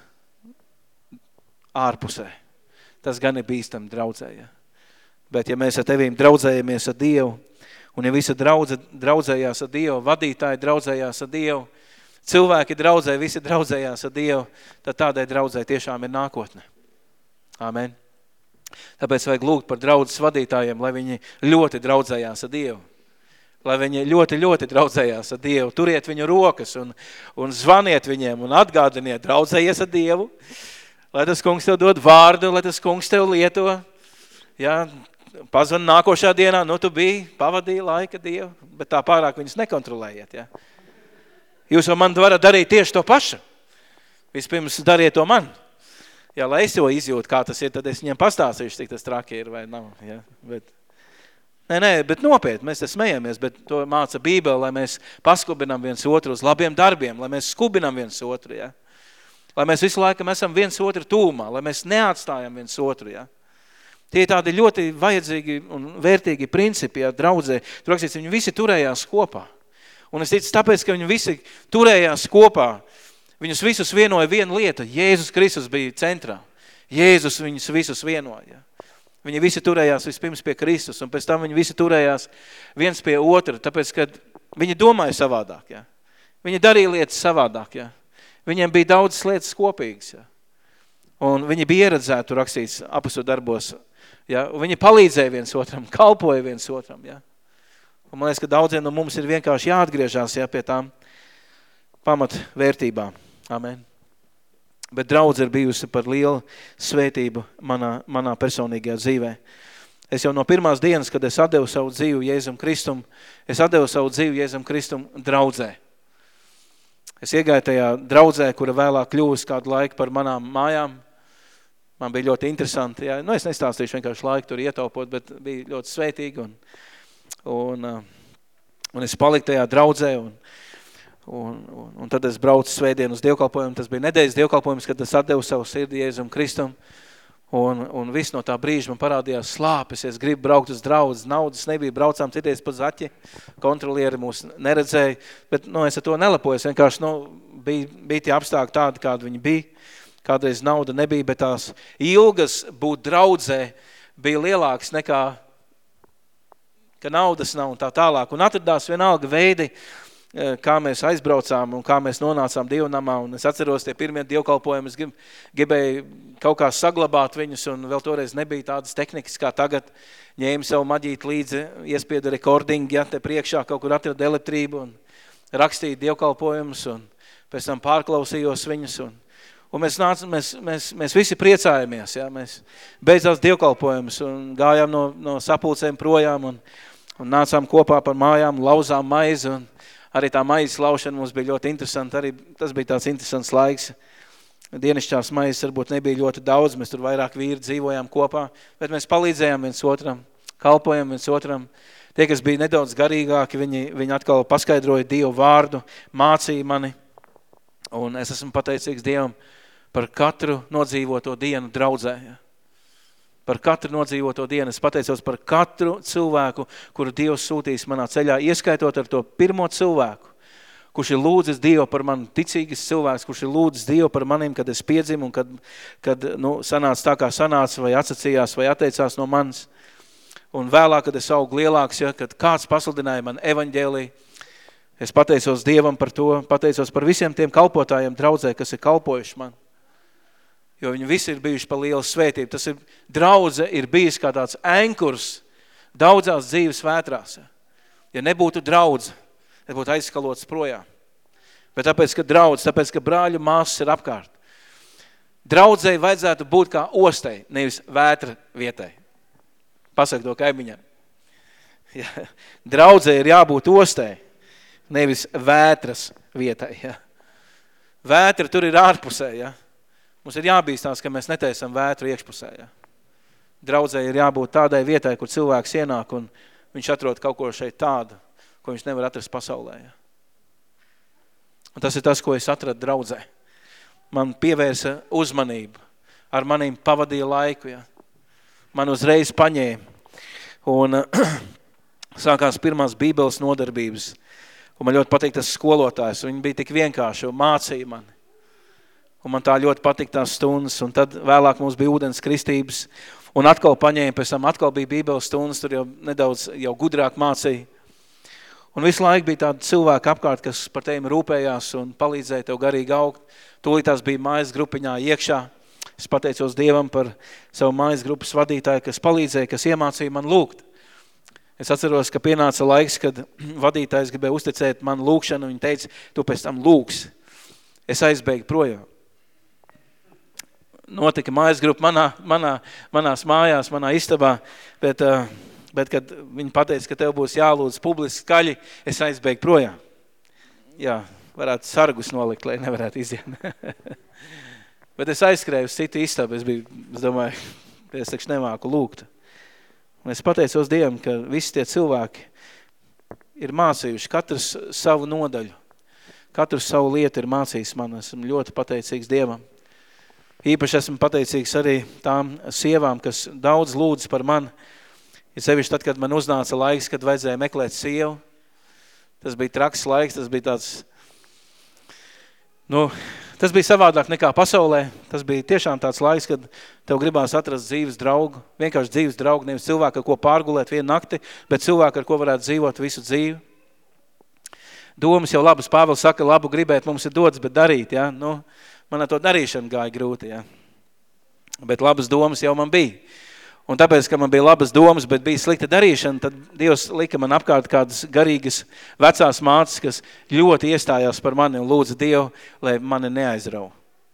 ārpusē. Tas gan ir bīstam draudzē. Ja. Bet ja mēs ar tevīm draudzējamies ar Dievu, un ja visa draudze draudzējās ar Dievu, vadītāji draudzējās ar Dievu, cilvēki draudzē, visi draudzējās ar Dievu, tad tādai draudzē tiešām ir nākotne. Amen. Tāpēc vajag lūgt par draudzes vadītājiem, lai viņi ļoti draudzējās ar Dievu. Lai viņi ļoti, ļoti draudzējās ar Dievu. Turiet viņu rokas un, un zvaniet viņiem un atgādiniet, draudzējies ar Dievu. Lai tas kungs tev dod vārdu, lai tas kungs tev lieto. Ja, pazvan nākošā dienā, nu tu biji, pavadīji laika Dievu, bet tā pārāk viņus nekontrolējiet. Ja. Jūs jau man varat darīt tieši to pašu. Vispirms dariet to man. Ja, lai es jau izjūtu, kā tas ir, tad es viņiem pastāstīšu, cik tas traki ir vai nav. Ja. Bet, nē, nē, bet nopietni, mēs te smejamies, bet to māca Bībele, lai mēs paskubinam viens otru uz labiem darbiem, lai mēs skubinam viens otru. Ja. Lai mēs visu laiku esam viens otru tūmā, lai mēs neatstājam viens otru. Ja. Tie ir tādi ļoti vajadzīgi un vērtīgi principi, ja, draudzē. Tur rakstīts, viņi visi turējās kopā. Un es ticu, tāpēc, ka viņi visi turējās kopā, viņus visus vienoja viena lieta. Jēzus Kristus bija centrā. Jēzus viņus visus vienoja. Viņi visi turējās vispirms pie Kristus, un pēc tam viņi visi turējās viens pie otra, tāpēc, ka viņi domāja savādāk. Ja. Viņi darīja lietas savādāk. Ja. Viņiem bija daudzas lietas kopīgas. Ja. Un viņi bija ieredzēti, tur rakstīts apustu darbos. Ja, viņi palīdzēja viens otram, kalpoja viens otram. Ja. Un man liekas, ka daudziem no mums ir vienkārši jāatgriežās ja, pie tām pamatvērtībām. Amen. Bet draudze ir bijusi par lielu svētību manā, manā personīgajā dzīvē. Es jau no pirmās dienas, kad es atdevu savu dzīvi Jēzum Kristum, es atdevu savu dzīvi Jēzum Kristum draudzē. Es iegāju tajā draudzē, kura vēlāk kļūst kādu laiku par manām mājām. Man bija ļoti interesanti. Jā. Nu, es nestāstīšu vienkārši laiku tur ietaupot, bet bija ļoti svētīgi. Un, un, un es paliku tajā draudzē. Un, un, un, un tad es braucu svētdienu uz dievkalpojumu. Tas bija nedēļas dievkalpojums, kad es atdevu savu sirdi Jēzum Kristum. Un, un viss no tā brīža man parādījās slāpes. Es gribu braukt uz draudzi. Naudas nebija. Braucām cities pa zaķi. Kontrolieri mūs neredzēja. Bet nu, es ar to nelepoju. Es vienkārši nu, bija, bija tie apstākļi tādi, kādi viņi bija. Kādreiz nauda nebija, bet tās ilgas būt draudzē bija lielākas nekā, ka naudas nav un tā tālāk. Un atradās vienalga veidi, kā mēs aizbraucām un kā mēs nonācām dievnamā. Un es atceros tie pirmie dievkalpojumi, es grib, gribēju kaut kā saglabāt viņus, un vēl toreiz nebija tādas tehnikas kā tagad. Ņēmu savu maģīti līdzi, iespieda rekordingi, ja te priekšā kaut kur atrada elektrību un rakstīja dievkalpojumus, un pēc tam pārklausījos viņus. Un, un mēs, nāc, mēs, mēs, mēs visi priecājamies, ja? Mēs beidzās dievkalpojumus un gājām no, no sapulcēm projām un, un nācām kopā par mājām, lauzām maizi, un arī tā maizes laušana mums bija ļoti interesanti. Arī tas bija tāds interesants laiks. Dienišķās maizes varbūt nebija ļoti daudz, mēs tur vairāk vīri dzīvojām kopā, bet mēs palīdzējām viens otram, kalpojam viens otram. Tie, kas bija nedaudz garīgāki, viņi, viņi atkal paskaidroja Dievu vārdu, mācīja mani. Un es esmu pateicīgs Dievam par katru nodzīvoto dienu draudzē. Ja. Par katru nodzīvoto dienu. Es pateicos par katru cilvēku, kuru Dievs sūtīs manā ceļā, ieskaitot ar to pirmo cilvēku, kurš ir lūdzis Dievu par mani, ticīgis cilvēks, kurš ir lūdzis Dievu par maniem, kad es piedzimu un kad, kad nu, sanāca tā kā sanāca vai atsacījās vai atteicās no manis. Un vēlāk, kad es augu lielāks, ja, kad kāds pasludināja man evaņģēliju, es pateicos Dievam par to, pateicos par visiem tiem kalpotājiem draudzē, kas ir kalpojuši man. Jo viņi visi ir bijuši par lielu svētību. Tas ir, draudze ir bijis kā tāds ankurs daudzās dzīves vētrās. Ja nebūtu draudze, tad būtu aizskalots projām. Bet tāpēc, ka draudze, tāpēc, ka brāļu māsas ir apkārt. Draudzei vajadzētu būt kā ostai, nevis vētra vietai. Pasaka to kaimiņam. Ja. Draudzei ir jābūt ostai, nevis vētras vietai. Ja. Vētra tur ir ārpusē, ja. Mums ir jābīstās, ka mēs netaisam vētru iekšpusē. Ja. Draudzē ir jābūt tādai vietai, kur cilvēks ienāk un viņš atrod kaut ko šeit tādu, ko viņš nevar atrast pasaulē. Ja. Un tas ir tas, ko es atradu draudzē. Man pievērsa uzmanību, ar manīm pavadīja laiku. Ja. Man uzreiz paņēma. Un sākās pirmās bībeles nodarbības. Un man ļoti patīk tas skolotājs. Viņi bija tik vienkārši un mācīja mani. Un man tā ļoti patīk tās stundas, un tad vēlāk mums bija ūdens kristības, un atkal paņēma, pēc tam atkal bija bībeles stundas, tur jau nedaudz jau gudrāk mācīja. Un visu laiku bija tādi cilvēki apkārt, kas par tevi rūpējās un palīdzēja tev garīgi augt. Tūlīt tās bija mājas grupiņā iekšā. Es pateicos Dievam par savu mājas grupas vadītāju, kas palīdzēja, kas iemācīja man lūgt. Es atceros, ka pienāca laiks, kad vadītājs gribēja uzticēt man lūgšanu, un viņi teica, tu pēc tam lūgs. Es aizbēgu projām. Notika mājas grupa manā, manā, manās mājās, manā istabā, bet, bet kad viņi pateica, ka tev būs jālūdz publiski skaļi, es aizbēgu projām. Jā, varētu sargus nolikt, lai nevarētu iziet. Bet es aizskrēju uz citu istabu, es biju, es domāju, es taču nemāku lūgt. Un es pateicos Dievam, ka visi tie cilvēki ir mācījuši, katrs savu nodaļu, katrs savu lietu ir mācījis man, esmu ļoti pateicīgs Dievam. Īpaši esmu pateicīgs arī tām sievām, kas daudz lūdz par mani. Ir sevišķi tad, kad man uznāca laiks, kad vajadzēja meklēt sievu. Tas bija traks laiks, tas bija tāds, nu, tas bija savādāk nekā pasaulē. Tas bija tiešām tāds laiks, kad tev gribās atrast dzīves draugu. Vienkārši dzīves draugu, nevis cilvēku, ar ko pārgulēt vienu nakti, bet cilvēku, ar ko varētu dzīvot visu dzīvi. Domas jau labas, Pāvils saka, labu gribēt mums ir dots, bet darīt, ja, nu, man ar to darīšanu gāja grūti, ja. Bet labas domas jau man bija. Un tāpēc, ka man bija labas domas, bet bija slikta darīšana, tad Dievs lika man apkārt kādas garīgas vecās mātes, kas ļoti iestājās par mani un lūdza Dievu, lai mani neaizrauj.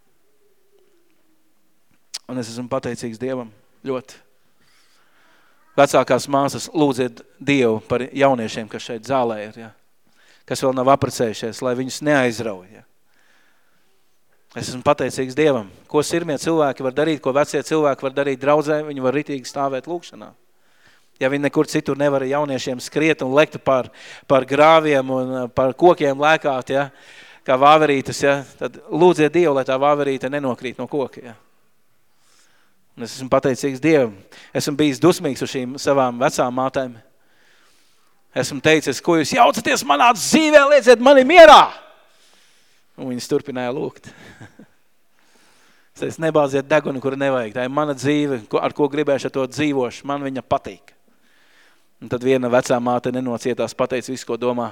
Un es esmu pateicīgs Dievam ļoti. Vecākās māsas lūdziet Dievu par jauniešiem, kas šeit zālē ir, ja. Kas vēl nav aprecējušies, lai viņus neaizrauj, ja. Es esmu pateicīgs Dievam. Ko sirmie cilvēki var darīt, ko vecie cilvēki var darīt draudzē, viņi var ritīgi stāvēt lūkšanā. Ja viņi nekur citur nevar jauniešiem skriet un lekt par, par grāviem un par kokiem lēkāt, ja, kā vāverītes, ja, tad lūdziet Dievu, lai tā vāverīte nenokrīt no koka. Ja. Un es esmu pateicīgs Dievam. Esmu bijis dusmīgs uz šīm savām vecām mātēm. Esmu teicis, ko jūs jaucaties manā dzīvē, lieciet mani mierā! Un viņas turpināja lūgt. Es nebāziet degunu, kuru nevajag. Tā ir mana dzīve, ar ko gribēšu ar to dzīvošu. Man viņa patīk. Un tad viena vecā māte nenocietās, pateica visu, ko domā.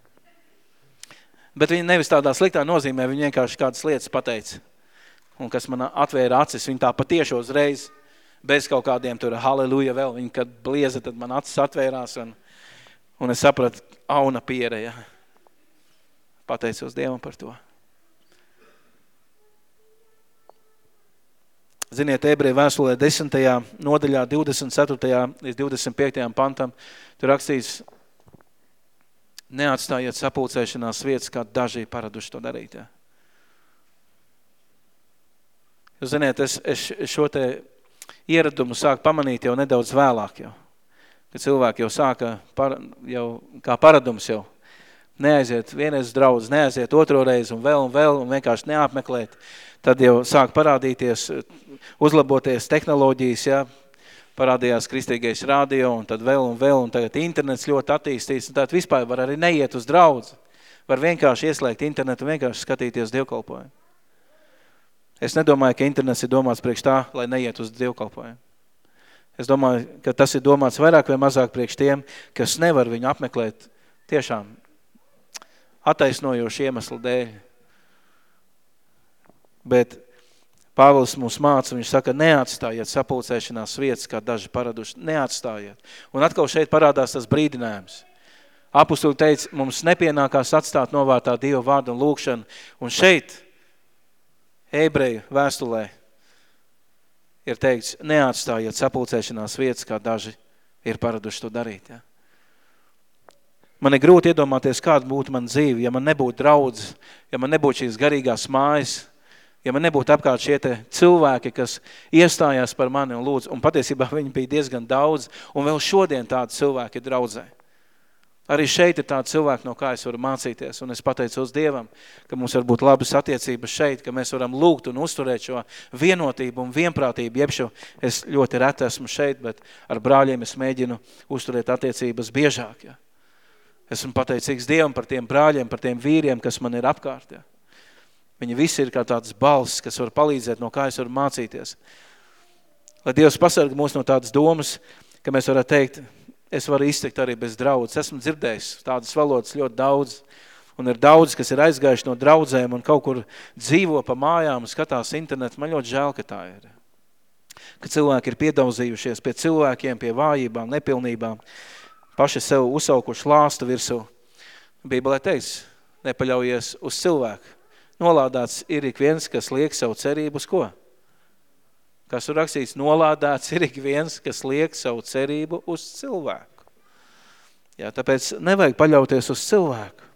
Bet viņa nevis tādā sliktā nozīmē, viņa vienkārši kādas lietas pateica. Un kas man atvēra acis, viņa tā patiešo uzreiz, bez kaut kādiem tur halleluja vēl. Viņa, kad blieza, tad man acis atvērās un, un es sapratu, auna piere, ja. Pateicos Dievam par to. Ziniet, Ebreju vēstulē desmitajā nodaļā, divdesmit ceturtajā līdz divdesmit piektajām pantam, tur rakstīts, neatstājiet sapulcēšanās vietas, kā daži paraduši to darīt. Ja. Jūs ziniet, es, es šo te ieradumu sāku pamanīt jau nedaudz vēlāk jau. ka cilvēki jau sāka, par, jau kā paradums jau, neaiziet vienreiz draudz, neaiziet otro reizi un vēl un vēl un vienkārši neapmeklēt, tad jau sāk parādīties, uzlaboties tehnoloģijas, ja, parādījās kristīgais radio un tad vēl un vēl un tagad internets ļoti attīstīs un tad vispār var arī neiet uz draudzi, var vienkārši ieslēgt internetu un vienkārši skatīties dievkalpojumu. Es nedomāju, ka internets ir domāts priekš tā, lai neiet uz dievkalpojumu. Es domāju, ka tas ir domāts vairāk vai mazāk priekš tiem, kas nevar viņu apmeklēt tiešām attaisnojoši iemeslu dēļ. Bet Pāvils mums māca, viņš saka, neatstājiet sapulcēšanās vietas, kā daži paraduši, neatstājiet. Un atkal šeit parādās tas brīdinājums. Apustuli teica, mums nepienākās atstāt novārtā Dieva vārdu un lūkšanu. Un šeit, ebreju vēstulē, ir teikts, neatstājiet sapulcēšanās vietas, kā daži ir paraduši to darīt. Ja? Man ir grūti iedomāties, kāda būtu man dzīve, ja man nebūtu draudz, ja man nebūtu šīs garīgās mājas, ja man nebūtu apkārt šie te cilvēki, kas iestājās par mani un lūdzu, un patiesībā viņi bija diezgan daudz, un vēl šodien tādi cilvēki ir draudzē. Arī šeit ir tādi cilvēki, no kā es varu mācīties, un es pateicos Dievam, ka mums var būt labas attiecības šeit, ka mēs varam lūgt un uzturēt šo vienotību un vienprātību, jebšu es ļoti reti esmu šeit, bet ar brāļiem es mēģinu uzturēt attiecības biežāk, ja. Esmu pateicīgs Dievam par tiem brāļiem, par tiem vīriem, kas man ir apkārt. Ja. Viņi visi ir kā tāds balss, kas var palīdzēt, no kā es varu mācīties. Lai Dievs pasarga mūs no tādas domas, ka mēs varētu teikt, es varu iztikt arī bez draudzes. Esmu dzirdējis tādas valodas ļoti daudz, un ir daudz, kas ir aizgājuši no draudzēm un kaut kur dzīvo pa mājām un skatās internetu. Man ļoti žēl, ka tā ir. Ka cilvēki ir piedauzījušies pie cilvēkiem, pie vājībām, nepilnībām. Paši sev uzsaukuši lāstu virsū. Bībelē teiks, nepaļaujies uz cilvēku. Nolādāts ir ik viens, kas liek savu cerību uz ko? Kas tur rakstīts, nolādāts ir ik viens, kas liek savu cerību uz cilvēku. Jā, tāpēc nevajag paļauties uz cilvēku,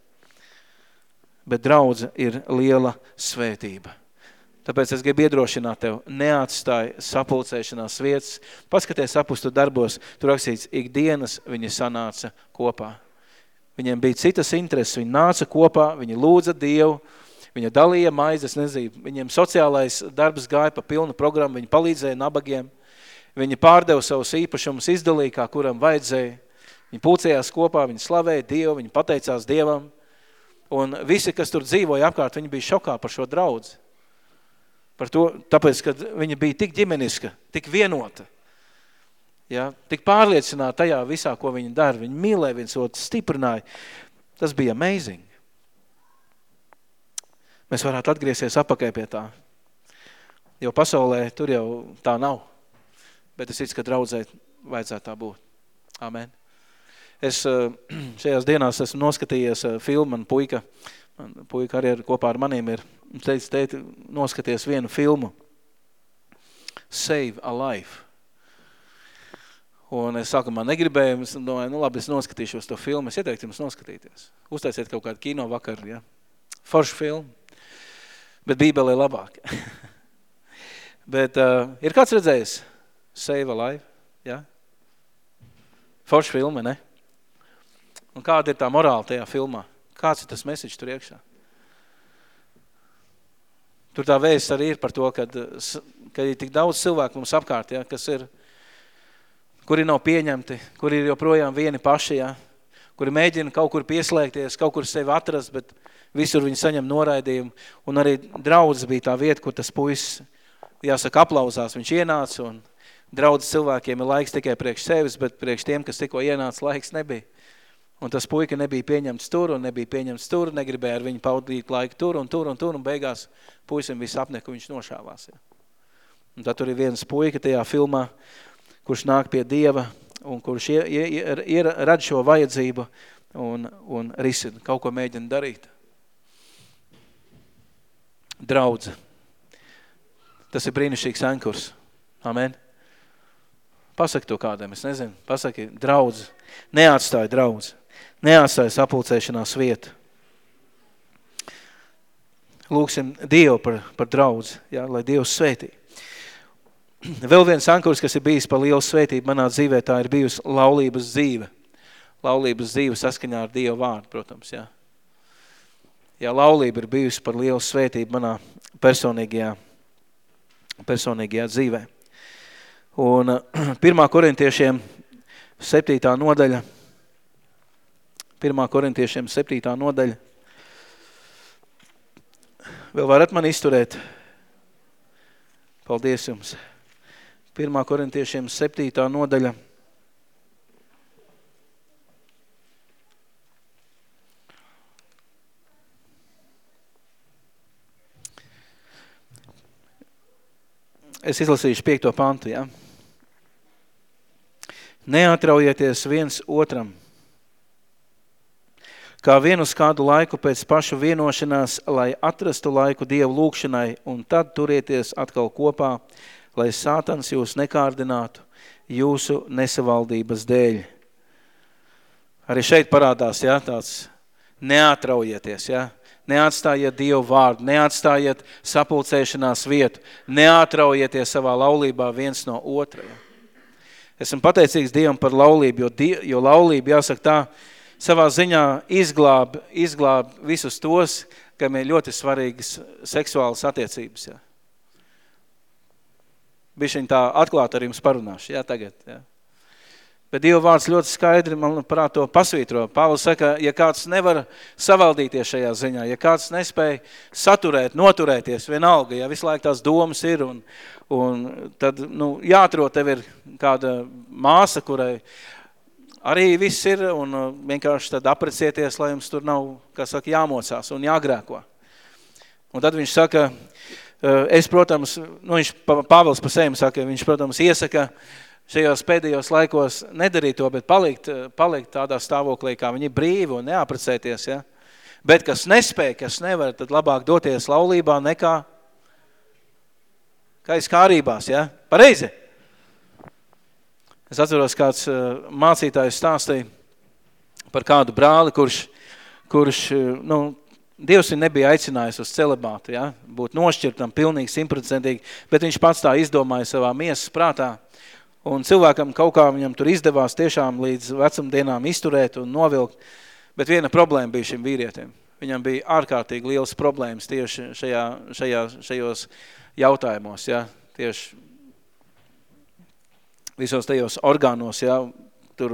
bet draudze ir liela svētība. Tāpēc es gribu iedrošināt tev, neatstāj sapulcēšanās vietas. Paskaties apustu darbos, tur rakstīts, ikdienas viņi sanāca kopā. Viņiem bija citas intereses, viņi nāca kopā, viņi lūdza Dievu, viņa dalīja maizes, nezinu, viņiem sociālais darbs gāja pa pilnu programmu, viņi palīdzēja nabagiem, viņi pārdeva savus īpašumus, izdalīja, kā kuram vajadzēja. Viņi pulcējās kopā, viņi slavēja Dievu, viņi pateicās Dievam, un visi, kas tur dzīvoja apkārt, viņi bija šokā par šo draudzi. Par to, tāpēc, ka viņa bija tik ģimeniska, tik vienota, ja, tik pārliecināta tajā visā, ko viņa dara. Viņa mīlēja viens otru, stiprināja. Tas bija amazing. Mēs varētu atgriezties apakai pie tā. Jo pasaulē tur jau tā nav. Bet es ticu, ka draudzē vajadzētu tā būt. Amen. Es šajās dienās esmu noskatījies filmu, man puika, man puika arī kopā ar maniem ir, teica, teica, noskaties vienu filmu, Save a Life. Un es sākumā negribēju, es domāju, nu labi, es noskatīšos to filmu, es ieteiktu jums noskatīties. Uztaisiet kaut kādu kino vakaru, ja? Foršu filmu, bet Bībele ir labāk. Bet uh, ir kāds redzējis Save a Life, ja? Foršu filma, ne? Un kāda ir tā morāla tajā filmā? Kāds ir tas message tur iekšā? Tur tā vēsts arī ir par to, kad, kad ir tik daudz cilvēku mums apkārt, ja, kas ir, kuri nav pieņemti, kuri ir joprojām vieni paši, ja, kuri mēģina kaut kur pieslēgties, kaut kur sevi atrast, bet visur viņi saņem noraidījumu. Un arī draudzes bija tā vieta, kur tas puisis, jāsaka, aplauzās. Viņš ienāca un draudzes cilvēkiem ir laiks tikai priekš sevis, bet priekš tiem, kas tikko ienāca, laiks nebija. Un tas puika nebija pieņemts tur un nebija pieņemts tur, negribēja ar viņu paudīt laiku tur un tur un tur, un beigās puisim visu apnieku viņš nošāvās. Ja. Un tad tur ir viens puika tajā filmā, kurš nāk pie Dieva un kurš ir, ir, ir, rad šo vajadzību un, un risina, kaut ko mēģina darīt. Draudze. Tas ir brīnišķīgs ankurs. Amen. Pasaki to kādiem, es nezinu. Pasaki, draudze. Neatstāj draudze. Neatstāj sapulcēšanās vietu. Lūksim Dievu par, par draudzi, ja, lai Dievs svētī. vēl viens ankurs, kas ir bijis par lielu svētību manā dzīvē, tā ir bijusi laulības dzīve. Laulības dzīve saskaņā ar Dievu vārdu, protams, jā. Jā, laulība ir bijusi par lielu svētību manā personīgajā, personīgajā dzīvē. Un pirmā korintiešiem septītā nodaļa, pirmā korintiešiem septītā nodaļa, vēl varat man izturēt? Paldies jums. Pirmā korintiešiem septītā nodaļa. Es izlasīšu piekto pantu, ja? Neatraujieties viens otram, kā vien uz kādu laiku pēc pašu vienošanās, lai atrastu laiku Dievu lūgšanai, un tad turieties atkal kopā, lai sātans jūs nekārdinātu jūsu nesavaldības dēļ. Arī šeit parādās, ja, tāds neatraujieties, ja, neatstājiet Dievu vārdu, neatstājiet sapulcēšanās vietu, neatraujieties savā laulībā viens no otra. Ja. Esmu pateicīgs Dievam par laulību, jo, die, jo laulība, jāsaka tā, savā ziņā izglāb, izglāb visus tos, kam ir ļoti svarīgas seksuālas attiecības. Ja. Bišķiņ tā atklāt ar jums parunāšu, ja, tagad. Ja. Bet Dieva vārds ļoti skaidri, manuprāt, to pasvītro. Pāvils saka, ja kāds nevar savaldīties šajā ziņā, ja kāds nespēja saturēt, noturēties vienalga, ja visu laiku tās domas ir, un, un tad, nu, jāatrod tev ir kāda māsa, kurai arī viss ir, un vienkārši tad aprecieties, lai jums tur nav, kā saka, jāmocās un jāgrēko. Un tad viņš saka, es, protams, nu, viņš, Pāvils pa sevi saka, viņš, protams, iesaka, šajos pēdējos laikos nedarīt to, bet palikt, palikt tādā stāvoklī, kā viņi brīvi un neaprecēties, ja? Bet kas nespēj, kas nevar, tad labāk doties laulībā nekā kā izkārībās, ja? Pareizi? Es atceros, kāds mācītājs stāstīja par kādu brāli, kurš, kurš nu, Dievs viņu nebija aicinājis uz celibātu, ja? Būt nošķirtam pilnīgi, simtprocentīgi, bet viņš pats tā izdomāja savā miesas prātā. Un cilvēkam kaut kā viņam tur izdevās tiešām līdz vecumdienām izturēt un novilkt, bet viena problēma bija šim vīrietim. Viņam bija ārkārtīgi liels problēmas tieši šajā, šajā, šajos jautājumos, ja, tieši visos tajos orgānos, ja, tur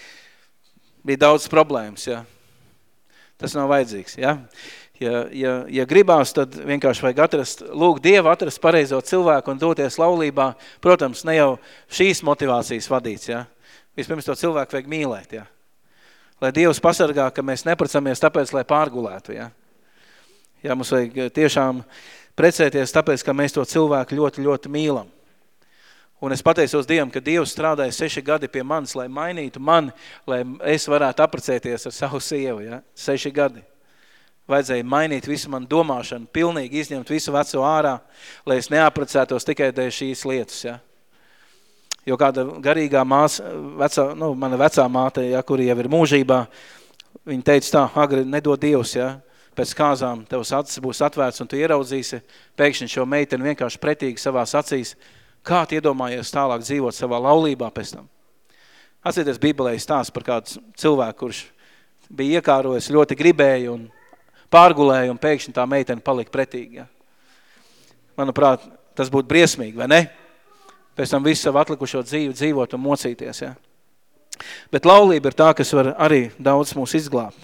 bija daudz problēmas, ja. Tas nav vajadzīgs, ja. Ja, ja, ja gribās, tad vienkārši vajag atrast, lūgt Dievu, atrast pareizo cilvēku un doties laulībā. Protams, ne jau šīs motivācijas vadīts, ja. Vispirms to cilvēku vajag mīlēt, ja. Lai Dievs pasargā, ka mēs nepracamies tāpēc, lai pārgulētu, ja. Ja mums vajag tiešām precēties tāpēc, ka mēs to cilvēku ļoti, ļoti mīlam. Un es pateicos Dievam, ka Dievs strādāja seši gadi pie manis, lai mainītu mani, lai es varētu aprecēties ar savu sievu, ja. Seši gadi. Vajadzēja mainīt visu manu domāšanu, pilnīgi izņemt visu veco ārā, lai es neaprecētos tikai dēļ šīs lietas, ja. Jo kāda garīgā māsa, vecā, nu, mana vecā māte, ja, kuri jau ir mūžībā, viņa teica tā, agri nedod Dievs, ja, pēc kāzām tevs acis būs atvērts un tu ieraudzīsi pēkšņi šo meiteni vienkārši pretīgi savās acīs, kā tu iedomājies tālāk dzīvot savā laulībā pēc tam. Atcerieties, Bībelē stāsts par kādu cilvēku, kurš bija iekārojis, ļoti gribēja un pārgulēja un pēkšņi tā meitene palika pretīgi. Ja. Manuprāt, tas būtu briesmīgi, vai ne? Pēc tam visu savu atlikušo dzīvi dzīvot un mocīties. Ja. Bet laulība ir tā, kas var arī daudz mūs izglābt.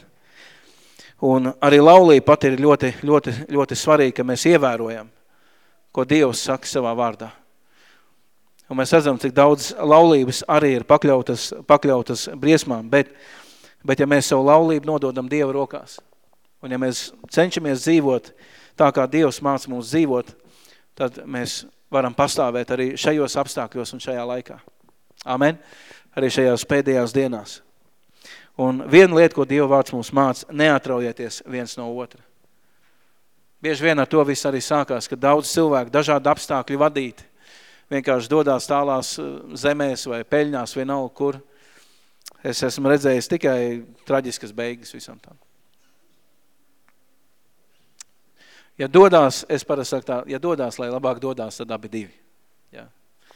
Un arī laulība pat ir ļoti, ļoti, ļoti svarīga, ka mēs ievērojam, ko Dievs saka savā vārdā. Un mēs redzam, cik daudz laulības arī ir pakļautas, pakļautas briesmām, bet, bet ja mēs savu laulību nododam Dieva rokās, un ja mēs cenšamies dzīvot tā, kā Dievs māca mums dzīvot, tad mēs varam pastāvēt arī šajos apstākļos un šajā laikā. Amen. Arī šajās pēdējās dienās. Un viena lieta, ko Dieva vārds mums māca, neatraujieties viens no otra. Bieži vien ar to viss arī sākās, ka daudz cilvēku dažādi apstākļi vadīti vienkārši dodās tālās zemēs vai peļņās vienalga, kur. Es esmu redzējis tikai traģiskas beigas visam tam. Ja dodās, es parasti saku tā, ja dodās, lai labāk dodās, tad abi divi. Ja.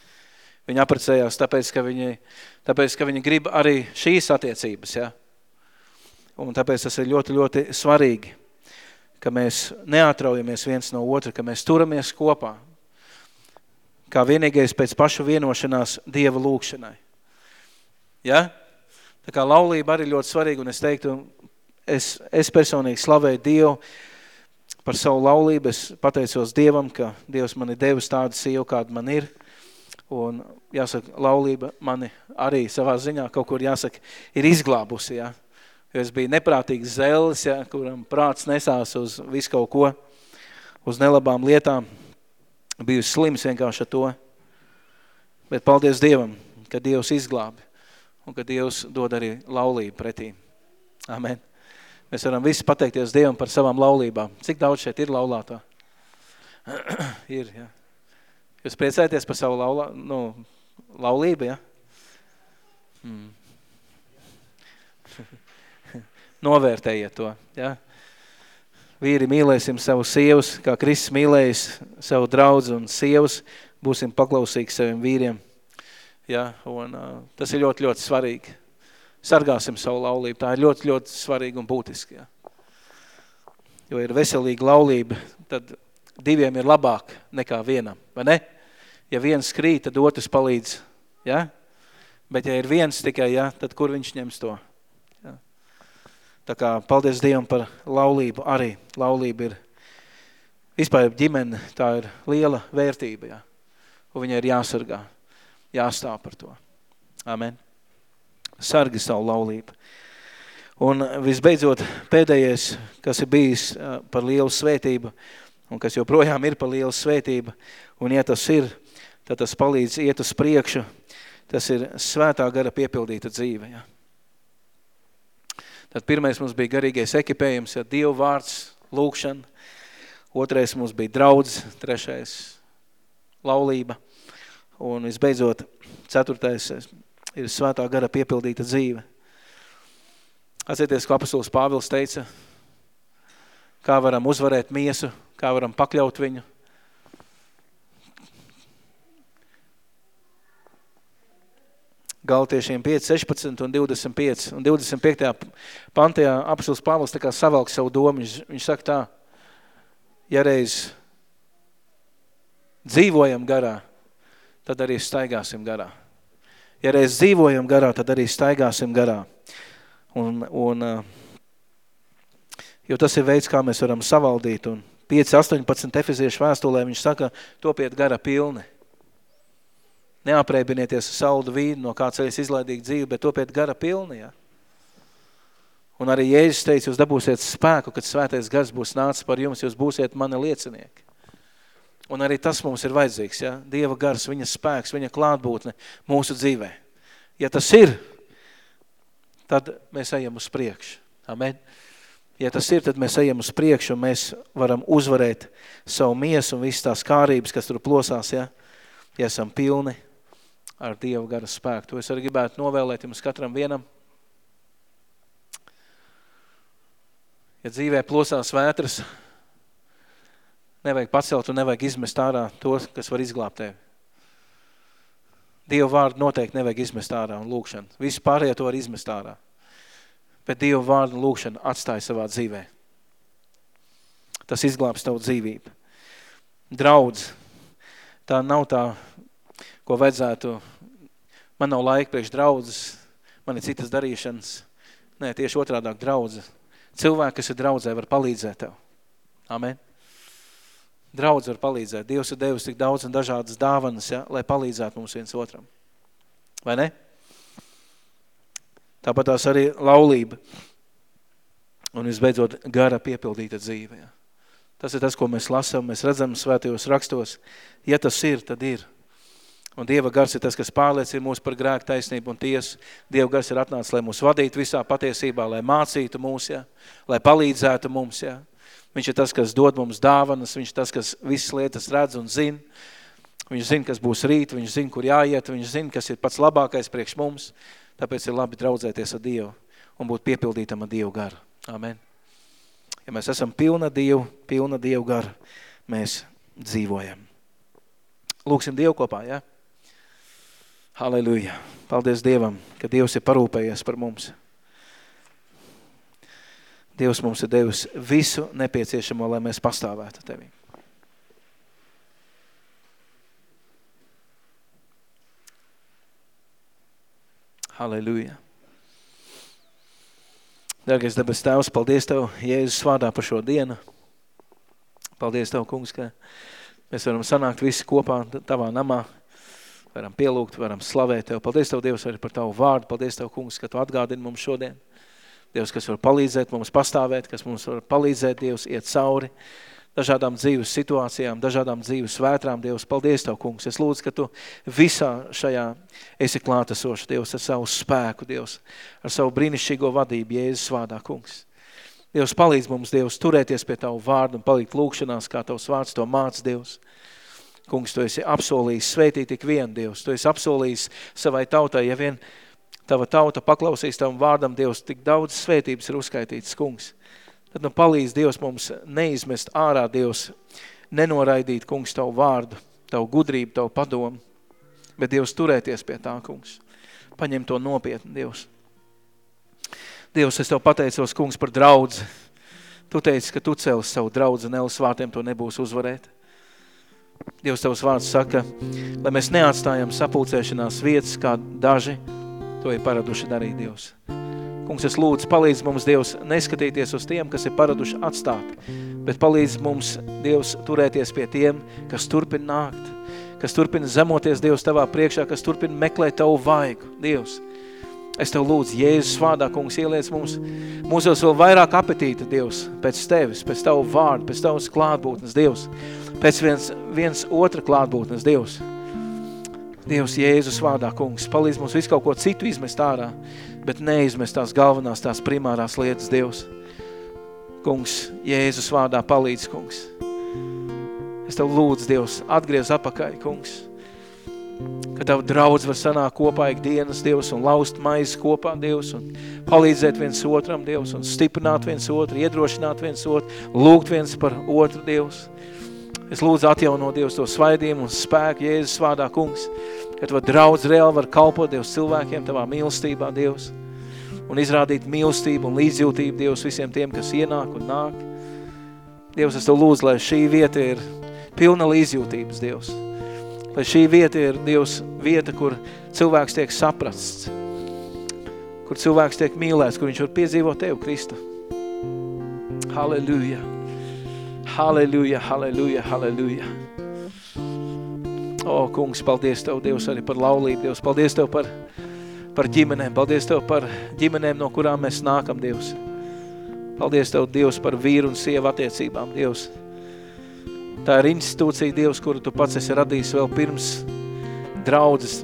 Viņi apprecējās tāpēc, ka viņi, tāpēc, ka viņi grib arī šīs attiecības, ja. Un tāpēc tas ir ļoti, ļoti svarīgi, ka mēs neatraujamies viens no otra, ka mēs turamies kopā, kā vienīgais pēc pašu vienošanās Dieva lūkšanai. Ja? Tā kā laulība arī ļoti svarīga, un es teiktu, es, es personīgi slavēju Dievu par savu laulību. Es pateicos Dievam, ka Dievs man ir devis tādu sievu, kāda man ir. Un jāsaka, laulība mani arī savā ziņā kaut kur jāsaka, ir izglābusi, ja. Jo es biju neprātīgs zelis, ja, kuram prāts nesās uz visu kaut ko, uz nelabām lietām. Biju slims vienkārši ar to. Bet paldies Dievam, ka Dievs izglābi un ka Dievs dod arī laulību pretī. Amen. Mēs varam visi pateikties Dievam par savām laulībām. Cik daudz šeit ir laulātā? Ir, ja. Jūs priecājaties par savu laulā, nu, laulību, ja? Hmm. Novērtējiet to, ja? Vīri, mīlēsim savu sievas, kā Kristus mīlējis savu draudzi un sievas, būsim paklausīgi saviem vīriem. Ja? Un uh, tas ir ļoti, ļoti svarīgi. Sargāsim savu laulību, tā ir ļoti, ļoti svarīgi un būtiski. Ja? Jo ir veselīga laulība, tad diviem ir labāk nekā vienam, vai ne? Ja viens krīt, tad otrs palīdz, ja? Bet ja ir viens tikai, ja, tad kur viņš ņems to? Ja? Tā kā paldies Dievam par laulību arī. Laulība ir, vispār ģimene, tā ir liela vērtība, ja? Un viņai ir jāsargā, jāstāv par to. Amen. Sargi savu laulību. Un visbeidzot, pēdējais, kas ir bijis par lielu svētību, un kas joprojām ir par lielu svētību, un ja tas ir, tad tas palīdz iet uz priekšu, tas ir svētā gara piepildīta dzīve. Ja. Tad pirmais mums bija garīgais ekipējums, ja Dieva vārds, lūkšana, otrais mums bija draudz, trešais laulība, un visbeidzot, ceturtais ir svētā gara piepildīta dzīve. Atcerieties, ko apostols Pāvils teica, kā varam uzvarēt miesu, kā varam pakļaut viņu. Galatiešiem pieci, sešpadsmit un divdesmit pieci. Un divdesmit piektajā pantajā apostols Pāvils tā kā savalk savu domu. Viņš, viņš saka tā, ja reiz dzīvojam garā, tad arī staigāsim garā. Ja reiz dzīvojam garā, tad arī staigāsim garā. Un, un, jo tas ir veids, kā mēs varam savaldīt. Un pieci astoņpadsmit efeziešu vēstulē viņš saka, topiet gara pilni. Neaprēbinieties saldu vīnu, no kā ceļas izlaidīgi dzīvi, bet topiet gara pilni. Ja? Un arī Jēzus teica, jūs dabūsiet spēku, kad svētais gars būs nācis par jums, jūs būsiet mani liecinieki. Un arī tas mums ir vajadzīgs. Ja? Dieva gars, viņa spēks, viņa klātbūtne mūsu dzīvē. Ja tas ir, tad mēs ejam uz priekšu. Amen. Ja tas ir, tad mēs ejam uz priekšu un mēs varam uzvarēt savu miesu un visas tās kārības, kas tur plosās, ja, ja esam pilni ar Dieva gara spēku. To es arī gribētu novēlēt jums katram vienam. Ja dzīvē plosās vētras, nevajag pacelt un nevajag izmest ārā to, kas var izglābt tevi. Dieva vārdu noteikti nevajag izmest ārā un lūkšana. Visu pārējo to var izmest ārā. Bet Dieva vārdu un lūkšana atstāja savā dzīvē. Tas izglābs tavu dzīvību. Draudz. Tā nav tā, ko vajadzētu. Man nav laika priekš draudzes, man ir citas darīšanas. Nē, tieši otrādāk draudze. Cilvēki, kas ir draudzē, var palīdzēt tev. Amen. Draudze var palīdzēt. Dievs ir devis tik daudz un dažādas dāvanas, ja, lai palīdzētu mums viens otram. Vai ne? Tāpat tās arī laulība. Un visbeidzot gara piepildīta dzīve. Ja. Tas ir tas, ko mēs lasām, mēs redzam svētajos rakstos. Ja tas ir, tad ir. Un Dieva gars ir tas, kas pārliecina mūs par grēku, taisnību un tiesu. Dieva gars ir atnācis, lai mūs vadītu visā patiesībā, lai mācītu mūs, ja, lai palīdzētu mums. Ja. Viņš ir tas, kas dod mums dāvanas, viņš ir tas, kas visas lietas redz un zina. Viņš zina, kas būs rīt, viņš zina, kur jāiet, viņš zina, kas ir pats labākais priekš mums. Tāpēc ir labi draudzēties ar Dievu un būt piepildītam ar Dievu garu. Amen. Ja mēs esam pilna Dievu, pilna Dievu garu, mēs dzīvojam. Lūksim Dievu kopā, ja? Halleluja. Paldies Dievam, ka Dievs ir parūpējies par mums. Dievs mums ir devis visu nepieciešamo, lai mēs pastāvētu Tevī. Halleluja. Dargais debes Tēvs, paldies Tev, Jēzus vārdā par šo dienu. Paldies Tev, kungs, ka mēs varam sanākt visi kopā Tavā namā. Varam pielūgt, varam slavēt Tev. Paldies Tev, Dievs, arī par Tavu vārdu. Paldies Tev, kungs, ka Tu atgādini mums šodien. Dievs, kas var palīdzēt mums pastāvēt, kas mums var palīdzēt, Dievs, iet cauri dažādām dzīves situācijām, dažādām dzīves vētrām. Dievs, paldies Tev, kungs. Es lūdzu, ka Tu visā šajā esi klātesoši, Dievs, ar savu spēku, Dievs, ar savu brīnišķīgo vadību, Jēzus vārdā, kungs. Dievs, palīdz mums, Dievs, turēties pie Tavu vārdu un palikt lūkšanās, kā Tavs vārds to māc, Dievs. Kungs, Tu esi apsolījis svētīt tik vienu, Dievs. Tu esi apsolījis savai tautai, ja vien Tava tauta paklausīs Tavam vārdam, Dievs, tik daudz svētības ir uzskaitītas, kungs. Tad nu palīdz, Dievs, mums neizmest ārā, Dievs, nenoraidīt, kungs, Tavu vārdu, Tavu gudrību, Tavu padomu, bet, Dievs, turēties pie tā, kungs. Paņem to nopietni, Dievs. Dievs, es Tev pateicos, kungs, par draudzi. Tu teici, ka Tu cels savu draudzi, un Elas vārtiem to nebūs uzvarēt. Dievs, Tavs vārds saka, lai mēs neatstājam sapulcēšanās vietas, kā daži to ir paraduši darīt, Dievs. Kungs, es lūdzu, palīdz mums, Dievs, neskatīties uz tiem, kas ir paraduši atstāt, bet palīdz mums, Dievs, turēties pie tiem, kas turpina nākt, kas turpina zemoties, Dievs, Tavā priekšā, kas turpina meklēt Tavu vaigu, Dievs. Es Tev lūdzu, Jēzus vārdā, kungs, ieliec mums, mūsos vēl vairāk apetīta, Dievs, pēc Tevis, pēc Tavu vārdu, pēc Tavas klātbūtnes, Dievs, pēc viens, viens otra klātbūtnes, Dievs. Dievs, Jēzus vārdā, kungs, palīdz mums visu kaut ko citu izmest ārā, bet neizmest tās galvenās, tās primārās lietas, Dievs. Kungs, Jēzus vārdā palīdz, kungs. Es Tev lūdzu, Dievs, atgriez apakaļ, kungs, ka Tavu draudz var sanākt kopā ikdienas, Dievs, un laust maizes kopā, Dievs, un palīdzēt viens otram, Dievs, un stiprināt viens otru, iedrošināt viens otru, lūgt viens par otru, Dievs. Es lūdzu atjauno, Dievs, to svaidījumu un spēku Jēzus vārdā, kungs, ka Tava draudz reāli var kalpot, Dievs, cilvēkiem Tavā mīlestībā, Dievs, un izrādīt mīlestību un līdzjūtību, Dievs, visiem tiem, kas ienāk un nāk. Dievs, es Tev lūdzu, lai šī vieta ir pilna līdzjūtības, Dievs, lai šī vieta ir, Dievs, vieta, kur cilvēks tiek saprasts, kur cilvēks tiek mīlēts, kur viņš var piedzīvot Tev, Kristu. Halleluja! Halleluja, halleluja, halleluja. O, kungs, paldies Tev, Dievs, arī par laulību, Dievs. Paldies Tev par, par ģimenēm. Paldies Tev par ģimenēm, no kurām mēs nākam, Dievs. Paldies Tev, Dievs, par vīru un sievu attiecībām, Dievs. Tā ir institūcija, Dievs, kuru Tu pats esi radījis vēl pirms draudzes.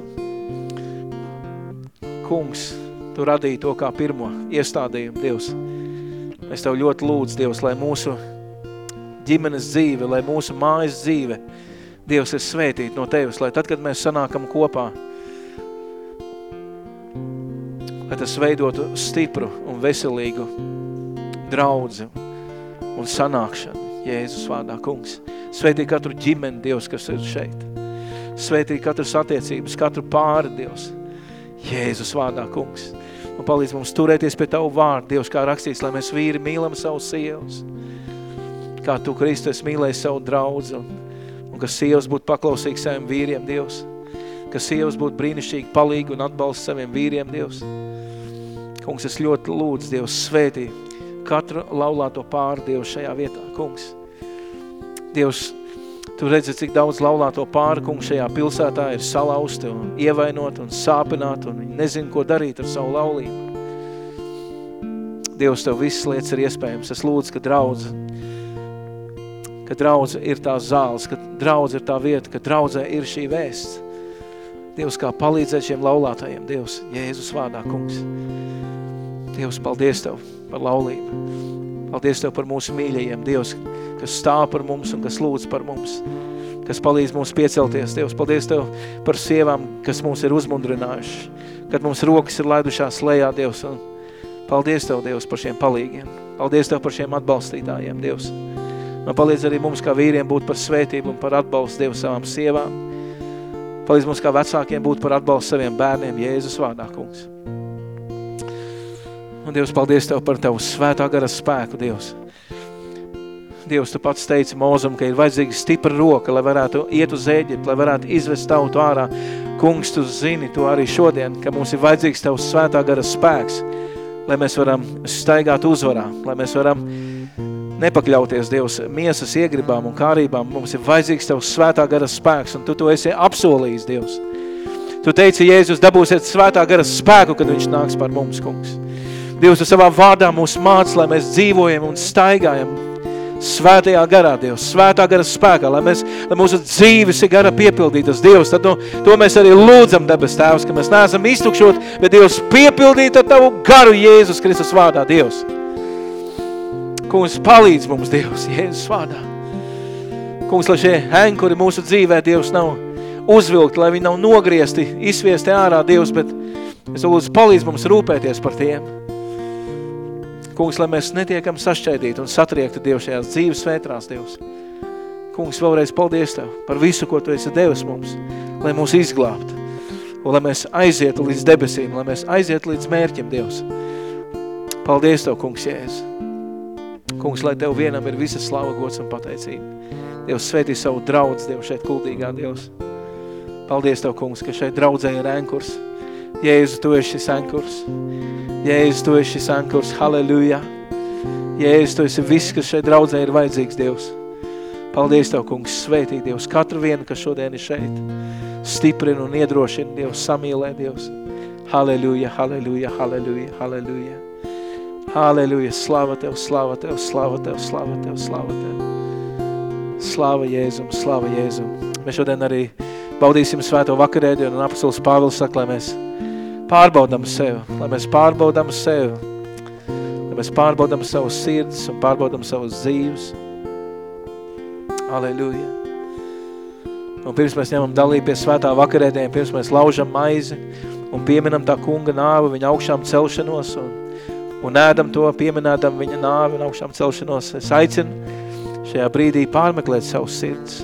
Kungs, Tu radīji to kā pirmo iestādījumu, Dievs. Es Tev ļoti lūdzu, Dievs, lai mūsu ģimenes dzīve, lai mūsu mājas dzīve, Dievs, ir svētīt no Tevis, lai tad, kad mēs sanākam kopā, lai tas veidotu stipru un veselīgu draudzi un sanākšanu, Jēzus vārdā, kungs. Svētī katru ģimeni, Dievs, kas ir šeit. Svētī katras attiecības, katru pāri, Dievs, Jēzus vārdā, kungs. Un palīdz mums turēties pie Tavu vārdu, Dievs, kā rakstīts, lai mēs vīri mīlam savus sievas. Kā Tu, Kristus, mīlēji savu draudzi, un, un ka sievas būtu paklausīgi saviem vīriem, Dievs. Ka sievas būtu brīnišķīgi palīgi un atbalsta saviem vīriem, Dievs. Kungs, es ļoti lūdzu, Dievs, svētī katru laulāto pāri, Dievs, šajā vietā, kungs. Dievs, Tu redzi, cik daudz laulāto pāri, kungs, šajā pilsētā ir salausti un ievainot un sāpināt, un viņi nezin, ko darīt ar savu laulību. Dievs, Tev visas lietas ir iespējams. Es lūdzu, ka draudze, ka draudze ir tā zāles, ka draudze ir tā vieta, ka draudzē ir šī vēsts. Dievs, kā palīdzēt šiem laulātajiem, Dievs, Jēzus vārdā, kungs. Dievs, paldies Tev par laulību. Paldies Tev par mūsu mīļajiem, Dievs, kas stāv par mums un kas lūdz par mums, kas palīdz mums piecelties, Dievs. Paldies Tev par sievām, kas mums ir uzmundrinājuši, kad mums rokas ir laidušās lejā, Dievs. Un paldies Tev, Dievs, par šiem palīgiem. Paldies Tev par šiem atbalstītājiem, Dievs. Un palīdz arī mums kā vīriem būt par svētību un par atbalstu, Dievs, savām sievām. Palīdz mums kā vecākiem būt par atbalstu saviem bērniem Jēzus vārdā, kungs. Un Dievs, paldies Tev par Tavu svētā gara spēku, Dievs. Dievs, Tu pats teici Mozum, ka ir vajadzīga stipra roka, lai varētu iet uz Ēģipti, lai varētu izvest tautu ārā. Kungs, Tu zini to arī šodien, ka mums ir vajadzīgs Tavs svētā gara spēks, lai mēs varam staigāt uzvarā, lai mēs varam nepakļauties, Dievs, miesas iegribām un kārībām. Mums ir vajadzīgs Tavs svētā gara spēks, un Tu to esi apsolījis, Dievs. Tu teici, Jēzus, dabūsiet svētā gara spēku, kad viņš nāks par mums, kungs. Dievs, Tu savā vārdā mūs māc, lai mēs dzīvojam un staigājam svētajā garā, Dievs, svētā gara spēkā, lai, mēs, lai mūsu dzīves ir gara piepildītas, Dievs. Tad to, to mēs arī lūdzam, debes Tēvs, ka mēs neesam iztukšot, bet Dievs piepildīt ar Tavu garu Jēzus Kristus vārdā, Dievs. Kungs, palīdz mums, Dievs, Jēzus vārdā. Kungs, lai šie henkuri mūsu dzīvē, Dievs, nav uzvilkti, lai viņi nav nogriezti, izsviesti ārā, Dievs, bet es lūdzu, palīdz mums rūpēties par tiem. Kungs, lai mēs netiekam sašķaidīti un satriekti, Dievs, šajās dzīves vētrās, Dievs. Kungs, vēlreiz paldies Tev par visu, ko Tu esi devis mums, lai mūs izglābt, un lai mēs aizietu līdz debesīm, lai mēs aizietu līdz mērķim, Dievs. Paldies Tev, Kungs, Jēzus. Kungs, lai Tev vienam ir visa slava, gods un pateicība. Dievs, svētī savu draudz, Dievs, šeit kuldīgā, Dievs. Paldies Tev, Kungs, ka šeit draudzē ir ankurs. Jēzus, Tu esi šis ankurs. Jēzus, Tu esi šis ankurs. Halleluja. Jēzus, Tu esi viss, kas šeit draudzē ir vajadzīgs, Dievs. Paldies Tev, Kungs, svētī, Dievs, katru vienu, kas šodien ir šeit. Stiprina un iedrošina, Dievs, samīlē, Dievs. Halleluja, halleluja, halleluja, halleluja. Halleluja, slava Tev, slava Tev, slava Tev, slava Tev, slava Tev. Slava Jēzum, slava Jēzum. Mēs šodien arī baudīsim svēto vakarēdi, un apostols Pāvils saka, lai mēs pārbaudam sevi, lai mēs pārbaudam sevi, lai mēs pārbaudam savus sirdis un pārbaudam savus dzīves. Aleluja. Un pirms mēs ņemam dalību pie svētā vakarēdiem, pirms mēs laužam maizi un pieminam tā kunga nāvi, viņa augšām celšanos un, un ēdam to, pieminēdam viņa nāvi un augšām celšanos, es aicinu šajā brīdī pārmeklēt savus sirdis.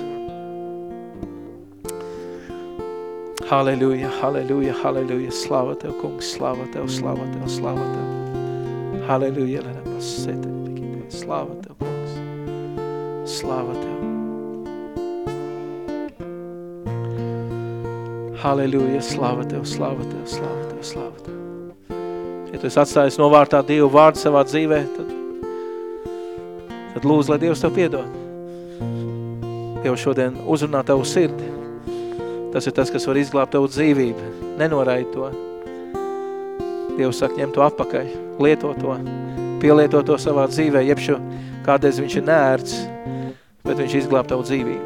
Halleluja, halleluja, halleluja, slava Tev, kungs, slava Tev, slava Tev, slava Tev. Halleluja, slava Tev, kungs, slava Tev. Halleluja, slava Tev, slava Tev, slava Tev, slava Tev. Ja Tu esi atstājis novārtā Dievu vārdu savā dzīvē, tad, tad lūdzu, lai Dievs Tev piedod. Dievs šodien uzrunā Tavu sirdi. Tas ir tas, kas var izglābt Tavu dzīvību. Nenoraid to. Dievs saka, ņem to atpakaļ, lieto to, pielieto to savā dzīvē, jebšu kādreiz viņš ir neērts, bet viņš izglāb Tavu dzīvību.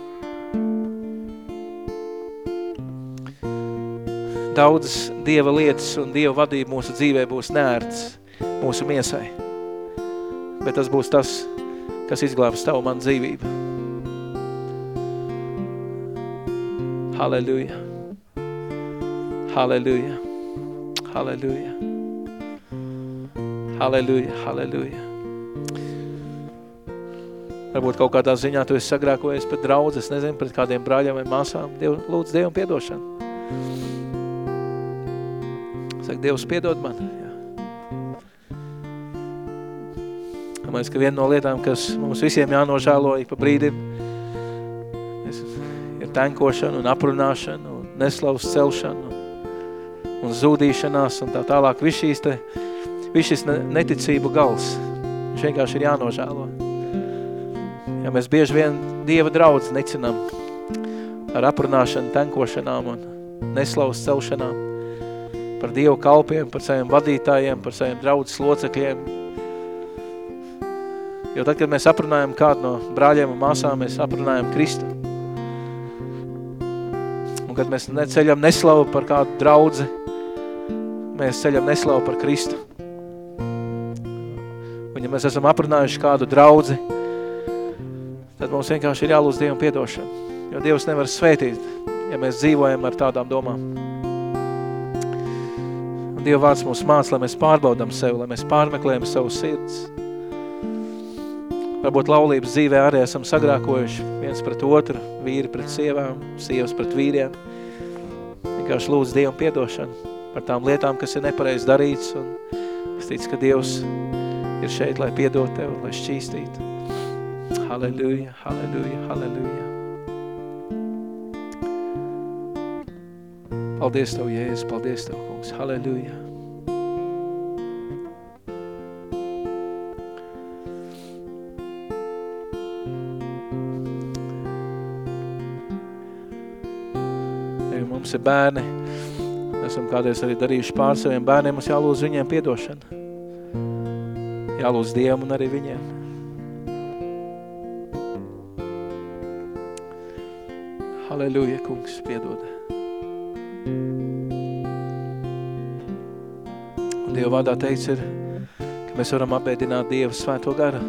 Daudzas Dieva lietas un Dieva vadība mūsu dzīvē būs neērts mūsu miesai, bet tas būs tas, kas izglābs Tavu man dzīvību. Halleluja. Halleluja. Halleluja. Halleluja. Halleluja. Varbūt kaut kādā ziņā tu esi sagrēkojies pret draudzi, es nezinu, pret kādiem brāļiem vai māsām. Diev, lūdzu Dievam piedošanu. Saka, Dievs piedod man. Jā. Domāju, ka viena no lietām, kas mums visiem jānožēlo ik pa brīdim, ir tankošana un aprunāšana un neslavas celšana un, un zūdīšanās un tā tālāk. Viss šīs te, viss šis neticību gals. Viņš vienkārši ir jānožēlo. Ja mēs bieži vien Dieva draudz necinām ar aprunāšanu, tankošanām un neslavas celšanām par Dievu kalpiem, par saviem vadītājiem, par saviem draudzes locekļiem. Jo tad, kad mēs aprunājam kādu no brāļiem un māsām, mēs aprunājam Kristu. Un kad mēs ceļam neslavu par kādu draudzi, mēs ceļam neslavu par Kristu. Un ja mēs esam aprunājuši kādu draudzi, tad mums vienkārši ir jālūdz Dievam piedošanu. Jo Dievs nevar svētīt, ja mēs dzīvojam ar tādām domām. Un Dieva vārds mūs māc, lai mēs pārbaudam sevi, lai mēs pārmeklējam savu sirds. Varbūt laulības dzīvē arī esam sagrākojuši viens pret otru, vīri pret sievām, sievas pret vīriem. vienkārši lūdzu Dievam piedošanu par tām lietām, kas ir nepareizi darīts, un es ticu, ka Dievs ir šeit, lai piedod tev, lai šķīstītu. Halleluja, halleluja, halleluja. Paldies Tev, Jēzus, paldies Tev, kungs, halleluja. Mums ir bērni, esam kādreiz arī darījuši pār saviem bērniem, mums jālūdz viņiem piedošana. Jālūdz Dievam un arī viņiem. Halleluja, kungs, piedod. Un Dieva vārdā teiks ir, ka mēs varam apbēdināt Dievu svēto garu.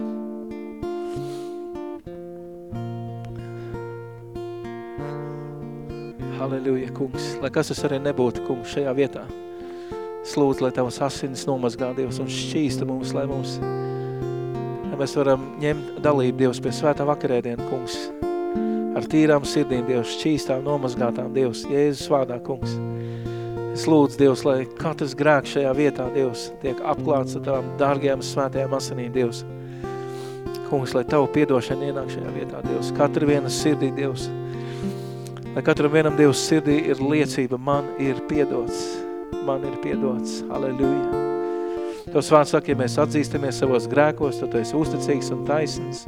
Halleluja, kungs. Lai kas tas arī nebūtu, kungs, šajā vietā. Es lūdzu, lai Tavas asinis nomazgā, Dievs, un šķīsta mums, lai mums, lai mēs varam ņemt dalību, Dievs, pie svētā vakarēdiena, kungs. Ar tīrām sirdīm, Dievs, šķīstām, nomazgātām, Dievs, Jēzus vārdā, kungs. Es lūdzu, Dievs, lai katrs grēks šajā vietā, Dievs, tiek apklāts ar Tavām dārgajām svētajām asinīm, Dievs. Kungs, lai Tavu piedošana ienāk šajā vietā, Dievs. Katra vienas sirdī, Dievs. Lai katram vienam Dievs sirdī ir liecība, man ir piedots, man ir piedots, halleluja. Tavs vārds saka, ja mēs atzīstamies savos grēkos, tad Tu esi uzticīgs un taisns.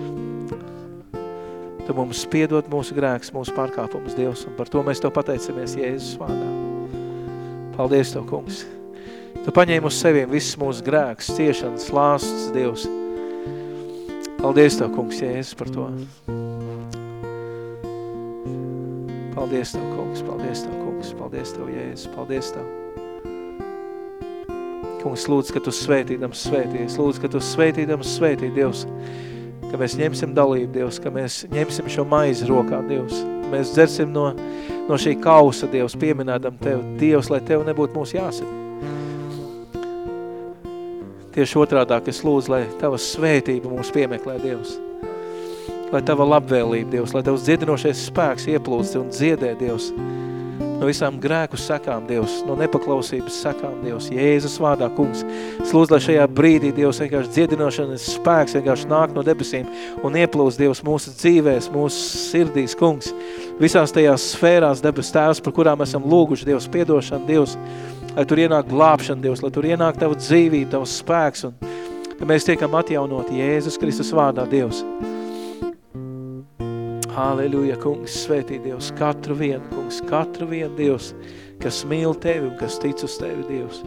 Tu mums piedod mūsu grēks, mūsu pārkāpumus, Dievs, un par to mēs Tev pateicamies Jēzus vārdā. Paldies Tev, kungs. Tu paņēmi uz seviem visus mūsu grēks, ciešanas, lāsts, Dievs. Paldies Tev, kungs, Jēzus, par to. Paldies Tev, kungs, paldies Tev, kungs, paldies Tev, Jēzus, paldies Tev. Kungs, lūdzu, ka Tu svētīdams svētī, es lūdzu, ka Tu svētīdams svētī, Dievs, ka mēs ņemsim dalību, Dievs, ka mēs ņemsim šo maizi rokā, Dievs, mēs dzersim no, no šī kausa, Dievs, pieminēdam Tev, Dievs, lai Tev nebūtu mūsu jāsit. Tieši otrādāk es lūdzu, lai Tava svētība mūs piemeklē, Dievs. Lai Tava labvēlība, Dievs, lai Tavs dziedinošais spēks ieplūst un dziedē, Dievs, no visām grēku sekām, Dievs, no nepaklausības sekām, Dievs, Jēzus vārdā, kungs. Es lūdzu, lai šajā brīdī, Dievs, vienkārši dziedinošanas spēks vienkārši nāk no debesīm un ieplūst, Dievs, mūsu dzīvēs, mūsu sirdīs, kungs, visās tajās sfērās debes tēvs, par kurām esam lūguši, Dievs, piedošanu, Dievs, lai tur ienāk glābšana, Dievs, lai tur ienāk Tava dzīvība, Tavs spēks un ka mēs tiekam atjaunoti Jēzus Kristus vārdā, Dievs. Halleluja, kungs, svētī Dievs, katru vienu, kungs, katru vienu, Dievs, kas mīl Tevi un kas tic uz Tevi, Dievs.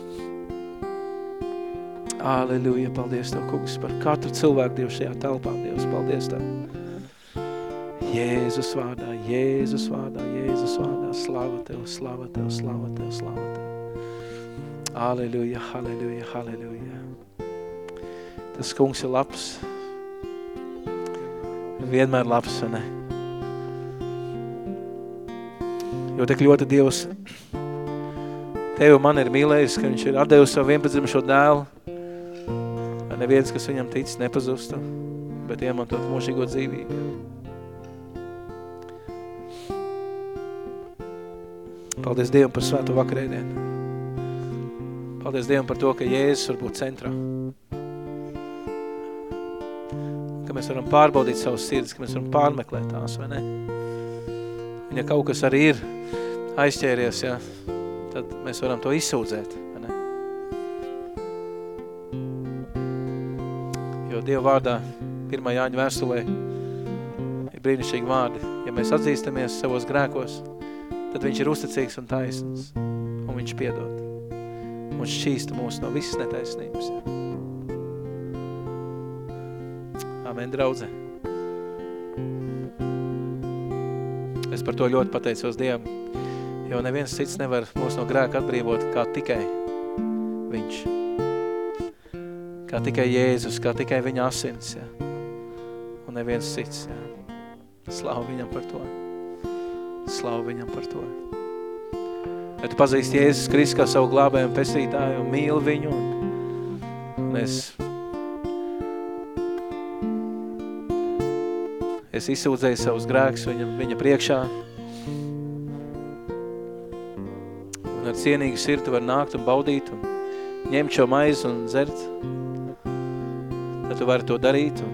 Halleluja, paldies Tev, kungs, par katru cilvēku, Dievs, šajā telpā, Dievs, paldies Tev. Jēzus vārdā, Jēzus vārdā, Jēzus vārdā, slava Tev, slava Tev, slava Tev, slava Tev. Halleluja, halleluja, halleluja. Tas kungs ir labs. Vienmēr labs, vai ne? Jo tik ļoti Dievs Tevi man ir mīlējis, ka viņš ir atdevis savu vienpadzimušo dēlu, lai neviens, kas viņam tic, nepazustu, bet iemantot mūžīgo dzīvību. Paldies Dievam par svēto vakarēdienu. Paldies Dievam par to, ka Jēzus var būt centrā. Ka mēs varam pārbaudīt savus sirdis, ka mēs varam pārmeklēt tās, vai ne? Un ja kaut kas arī ir aizķēries, ja, tad mēs varam to izsūdzēt, vai ne? Jo Dieva vārdā, pirmā Jāņa vēstulē, ir brīnišķīgi vārdi. Ja mēs atzīstamies savos grēkos, tad viņš ir uzticīgs un taisns, un viņš piedod. Un šķīsta mūs no visas netaisnības, ja. Amen, draudze. Es par to ļoti pateicos Dievam, jo neviens cits nevar mūs no grēka atbrīvot kā tikai viņš. Kā tikai Jēzus, kā tikai viņa asins, ja. Un neviens cits, ja. Slavu viņam par to. Slavu viņam par to. Ja tu pazīsti Jēzus Kristus kā savu glābēju un pestītāju un mīli viņu, un, un es Es izsūdzēju savus grēkus viņam, viņa priekšā. cienīgi sirdi tu var nākt un baudīt un ņemt šo maizi un dzert, tad tu vari to darīt. Un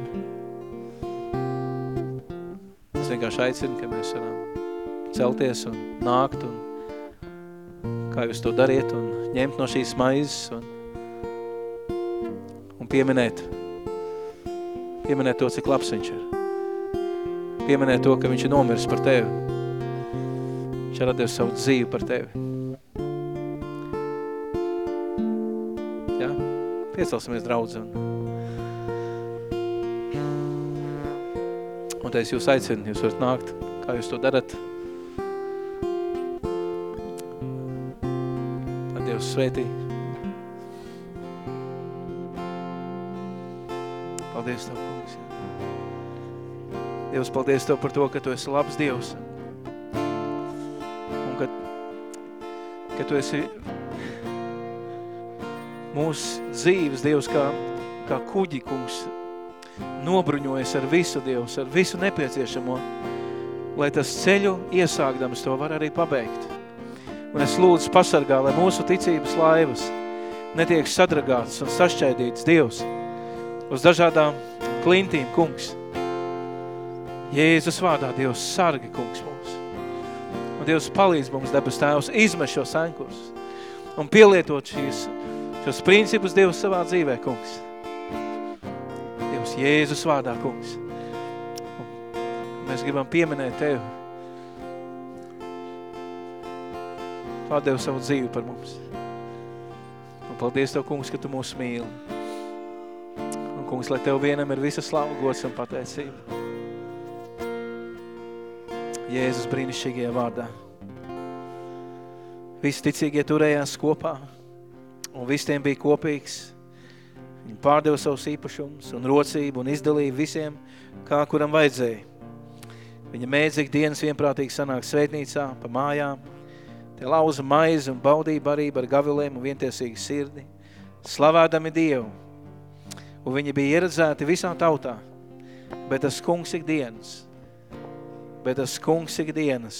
es vienkārši aicinu, ka mēs varam celties un nākt un kā jūs to dariet un ņemt no šīs maizes un, un pieminēt, pieminēt to, cik labs viņš ir. Pieminēt to, ka viņš ir nomiris par tevi. Viņš ir atdevis savu dzīvi par tevi. Jā, piecelsimies draudzi. Un, un tā es jūs aicinu, jūs varat nākt, kā jūs to darat. Ar Dievs svētī. Paldies Tev, kungs. Dievs, paldies Tev par to, ka Tu esi labs Dievs. Un ka, ka Tu esi mūsu dzīves Dievs, kā, kā kuģi, kungs, nobruņojas ar visu Dievs, ar visu nepieciešamo, lai tas ceļu iesākdams to var arī pabeigt. Un es lūdzu pasargā, lai mūsu ticības laivas netiek sadragātas un sašķaidītas Dievs uz dažādām klintīm, kungs. Jēzus vārdā, Dievs, sargi, kungs, mums. Un Dievs palīdz mums, debes tēvs, izmeš šos ankursus un pielietot šīs, šos principus, Dievs, savā dzīvē, kungs. Dievs, Jēzus vārdā, kungs. Un mēs gribam pieminēt Tevi. Tu atdevi savu dzīvi par mums. Un paldies Tev, kungs, ka Tu mūs mīli. Un, kungs, lai Tev vienam ir visa slava, gods un pateicība. Jēzus brīnišķīgajā vārdā. Visi ticīgie turējās kopā, un visiem bija kopīgs. Viņi pārdeva savus īpašumus un rocību un izdalīja visiem, kā kuram vajadzēja. Viņa mēdz dienas vienprātīgi sanāk svētnīcā, pa mājām. Tie lauza maizi un baudīja barību ar gavilēm un vientiesīgi sirdi, slavādami Dievu. Un viņi bija ieredzēti visā tautā, bet tas kungs ikdienas, bet tas kungs ikdienas,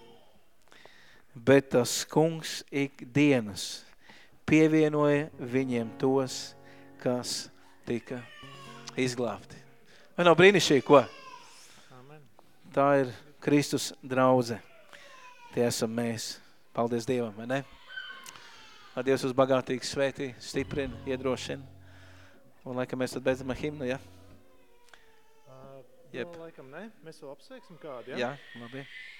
bet tas kungs ikdienas pievienoja viņiem tos, kas tika izglābti. Vai nav brīnišķīgi, ko? Amen. Tā ir Kristus draudze. Tie esam mēs. Paldies Dievam, vai ne? Lai Dievs uz bagātīgi svētī, stiprina, iedrošina. Un laikam mēs tad beidzam ar himnu, ja? Uh, Jep. no, laikam ne. Mēs vēl apsveiksim kādu, ja? Jā, labi.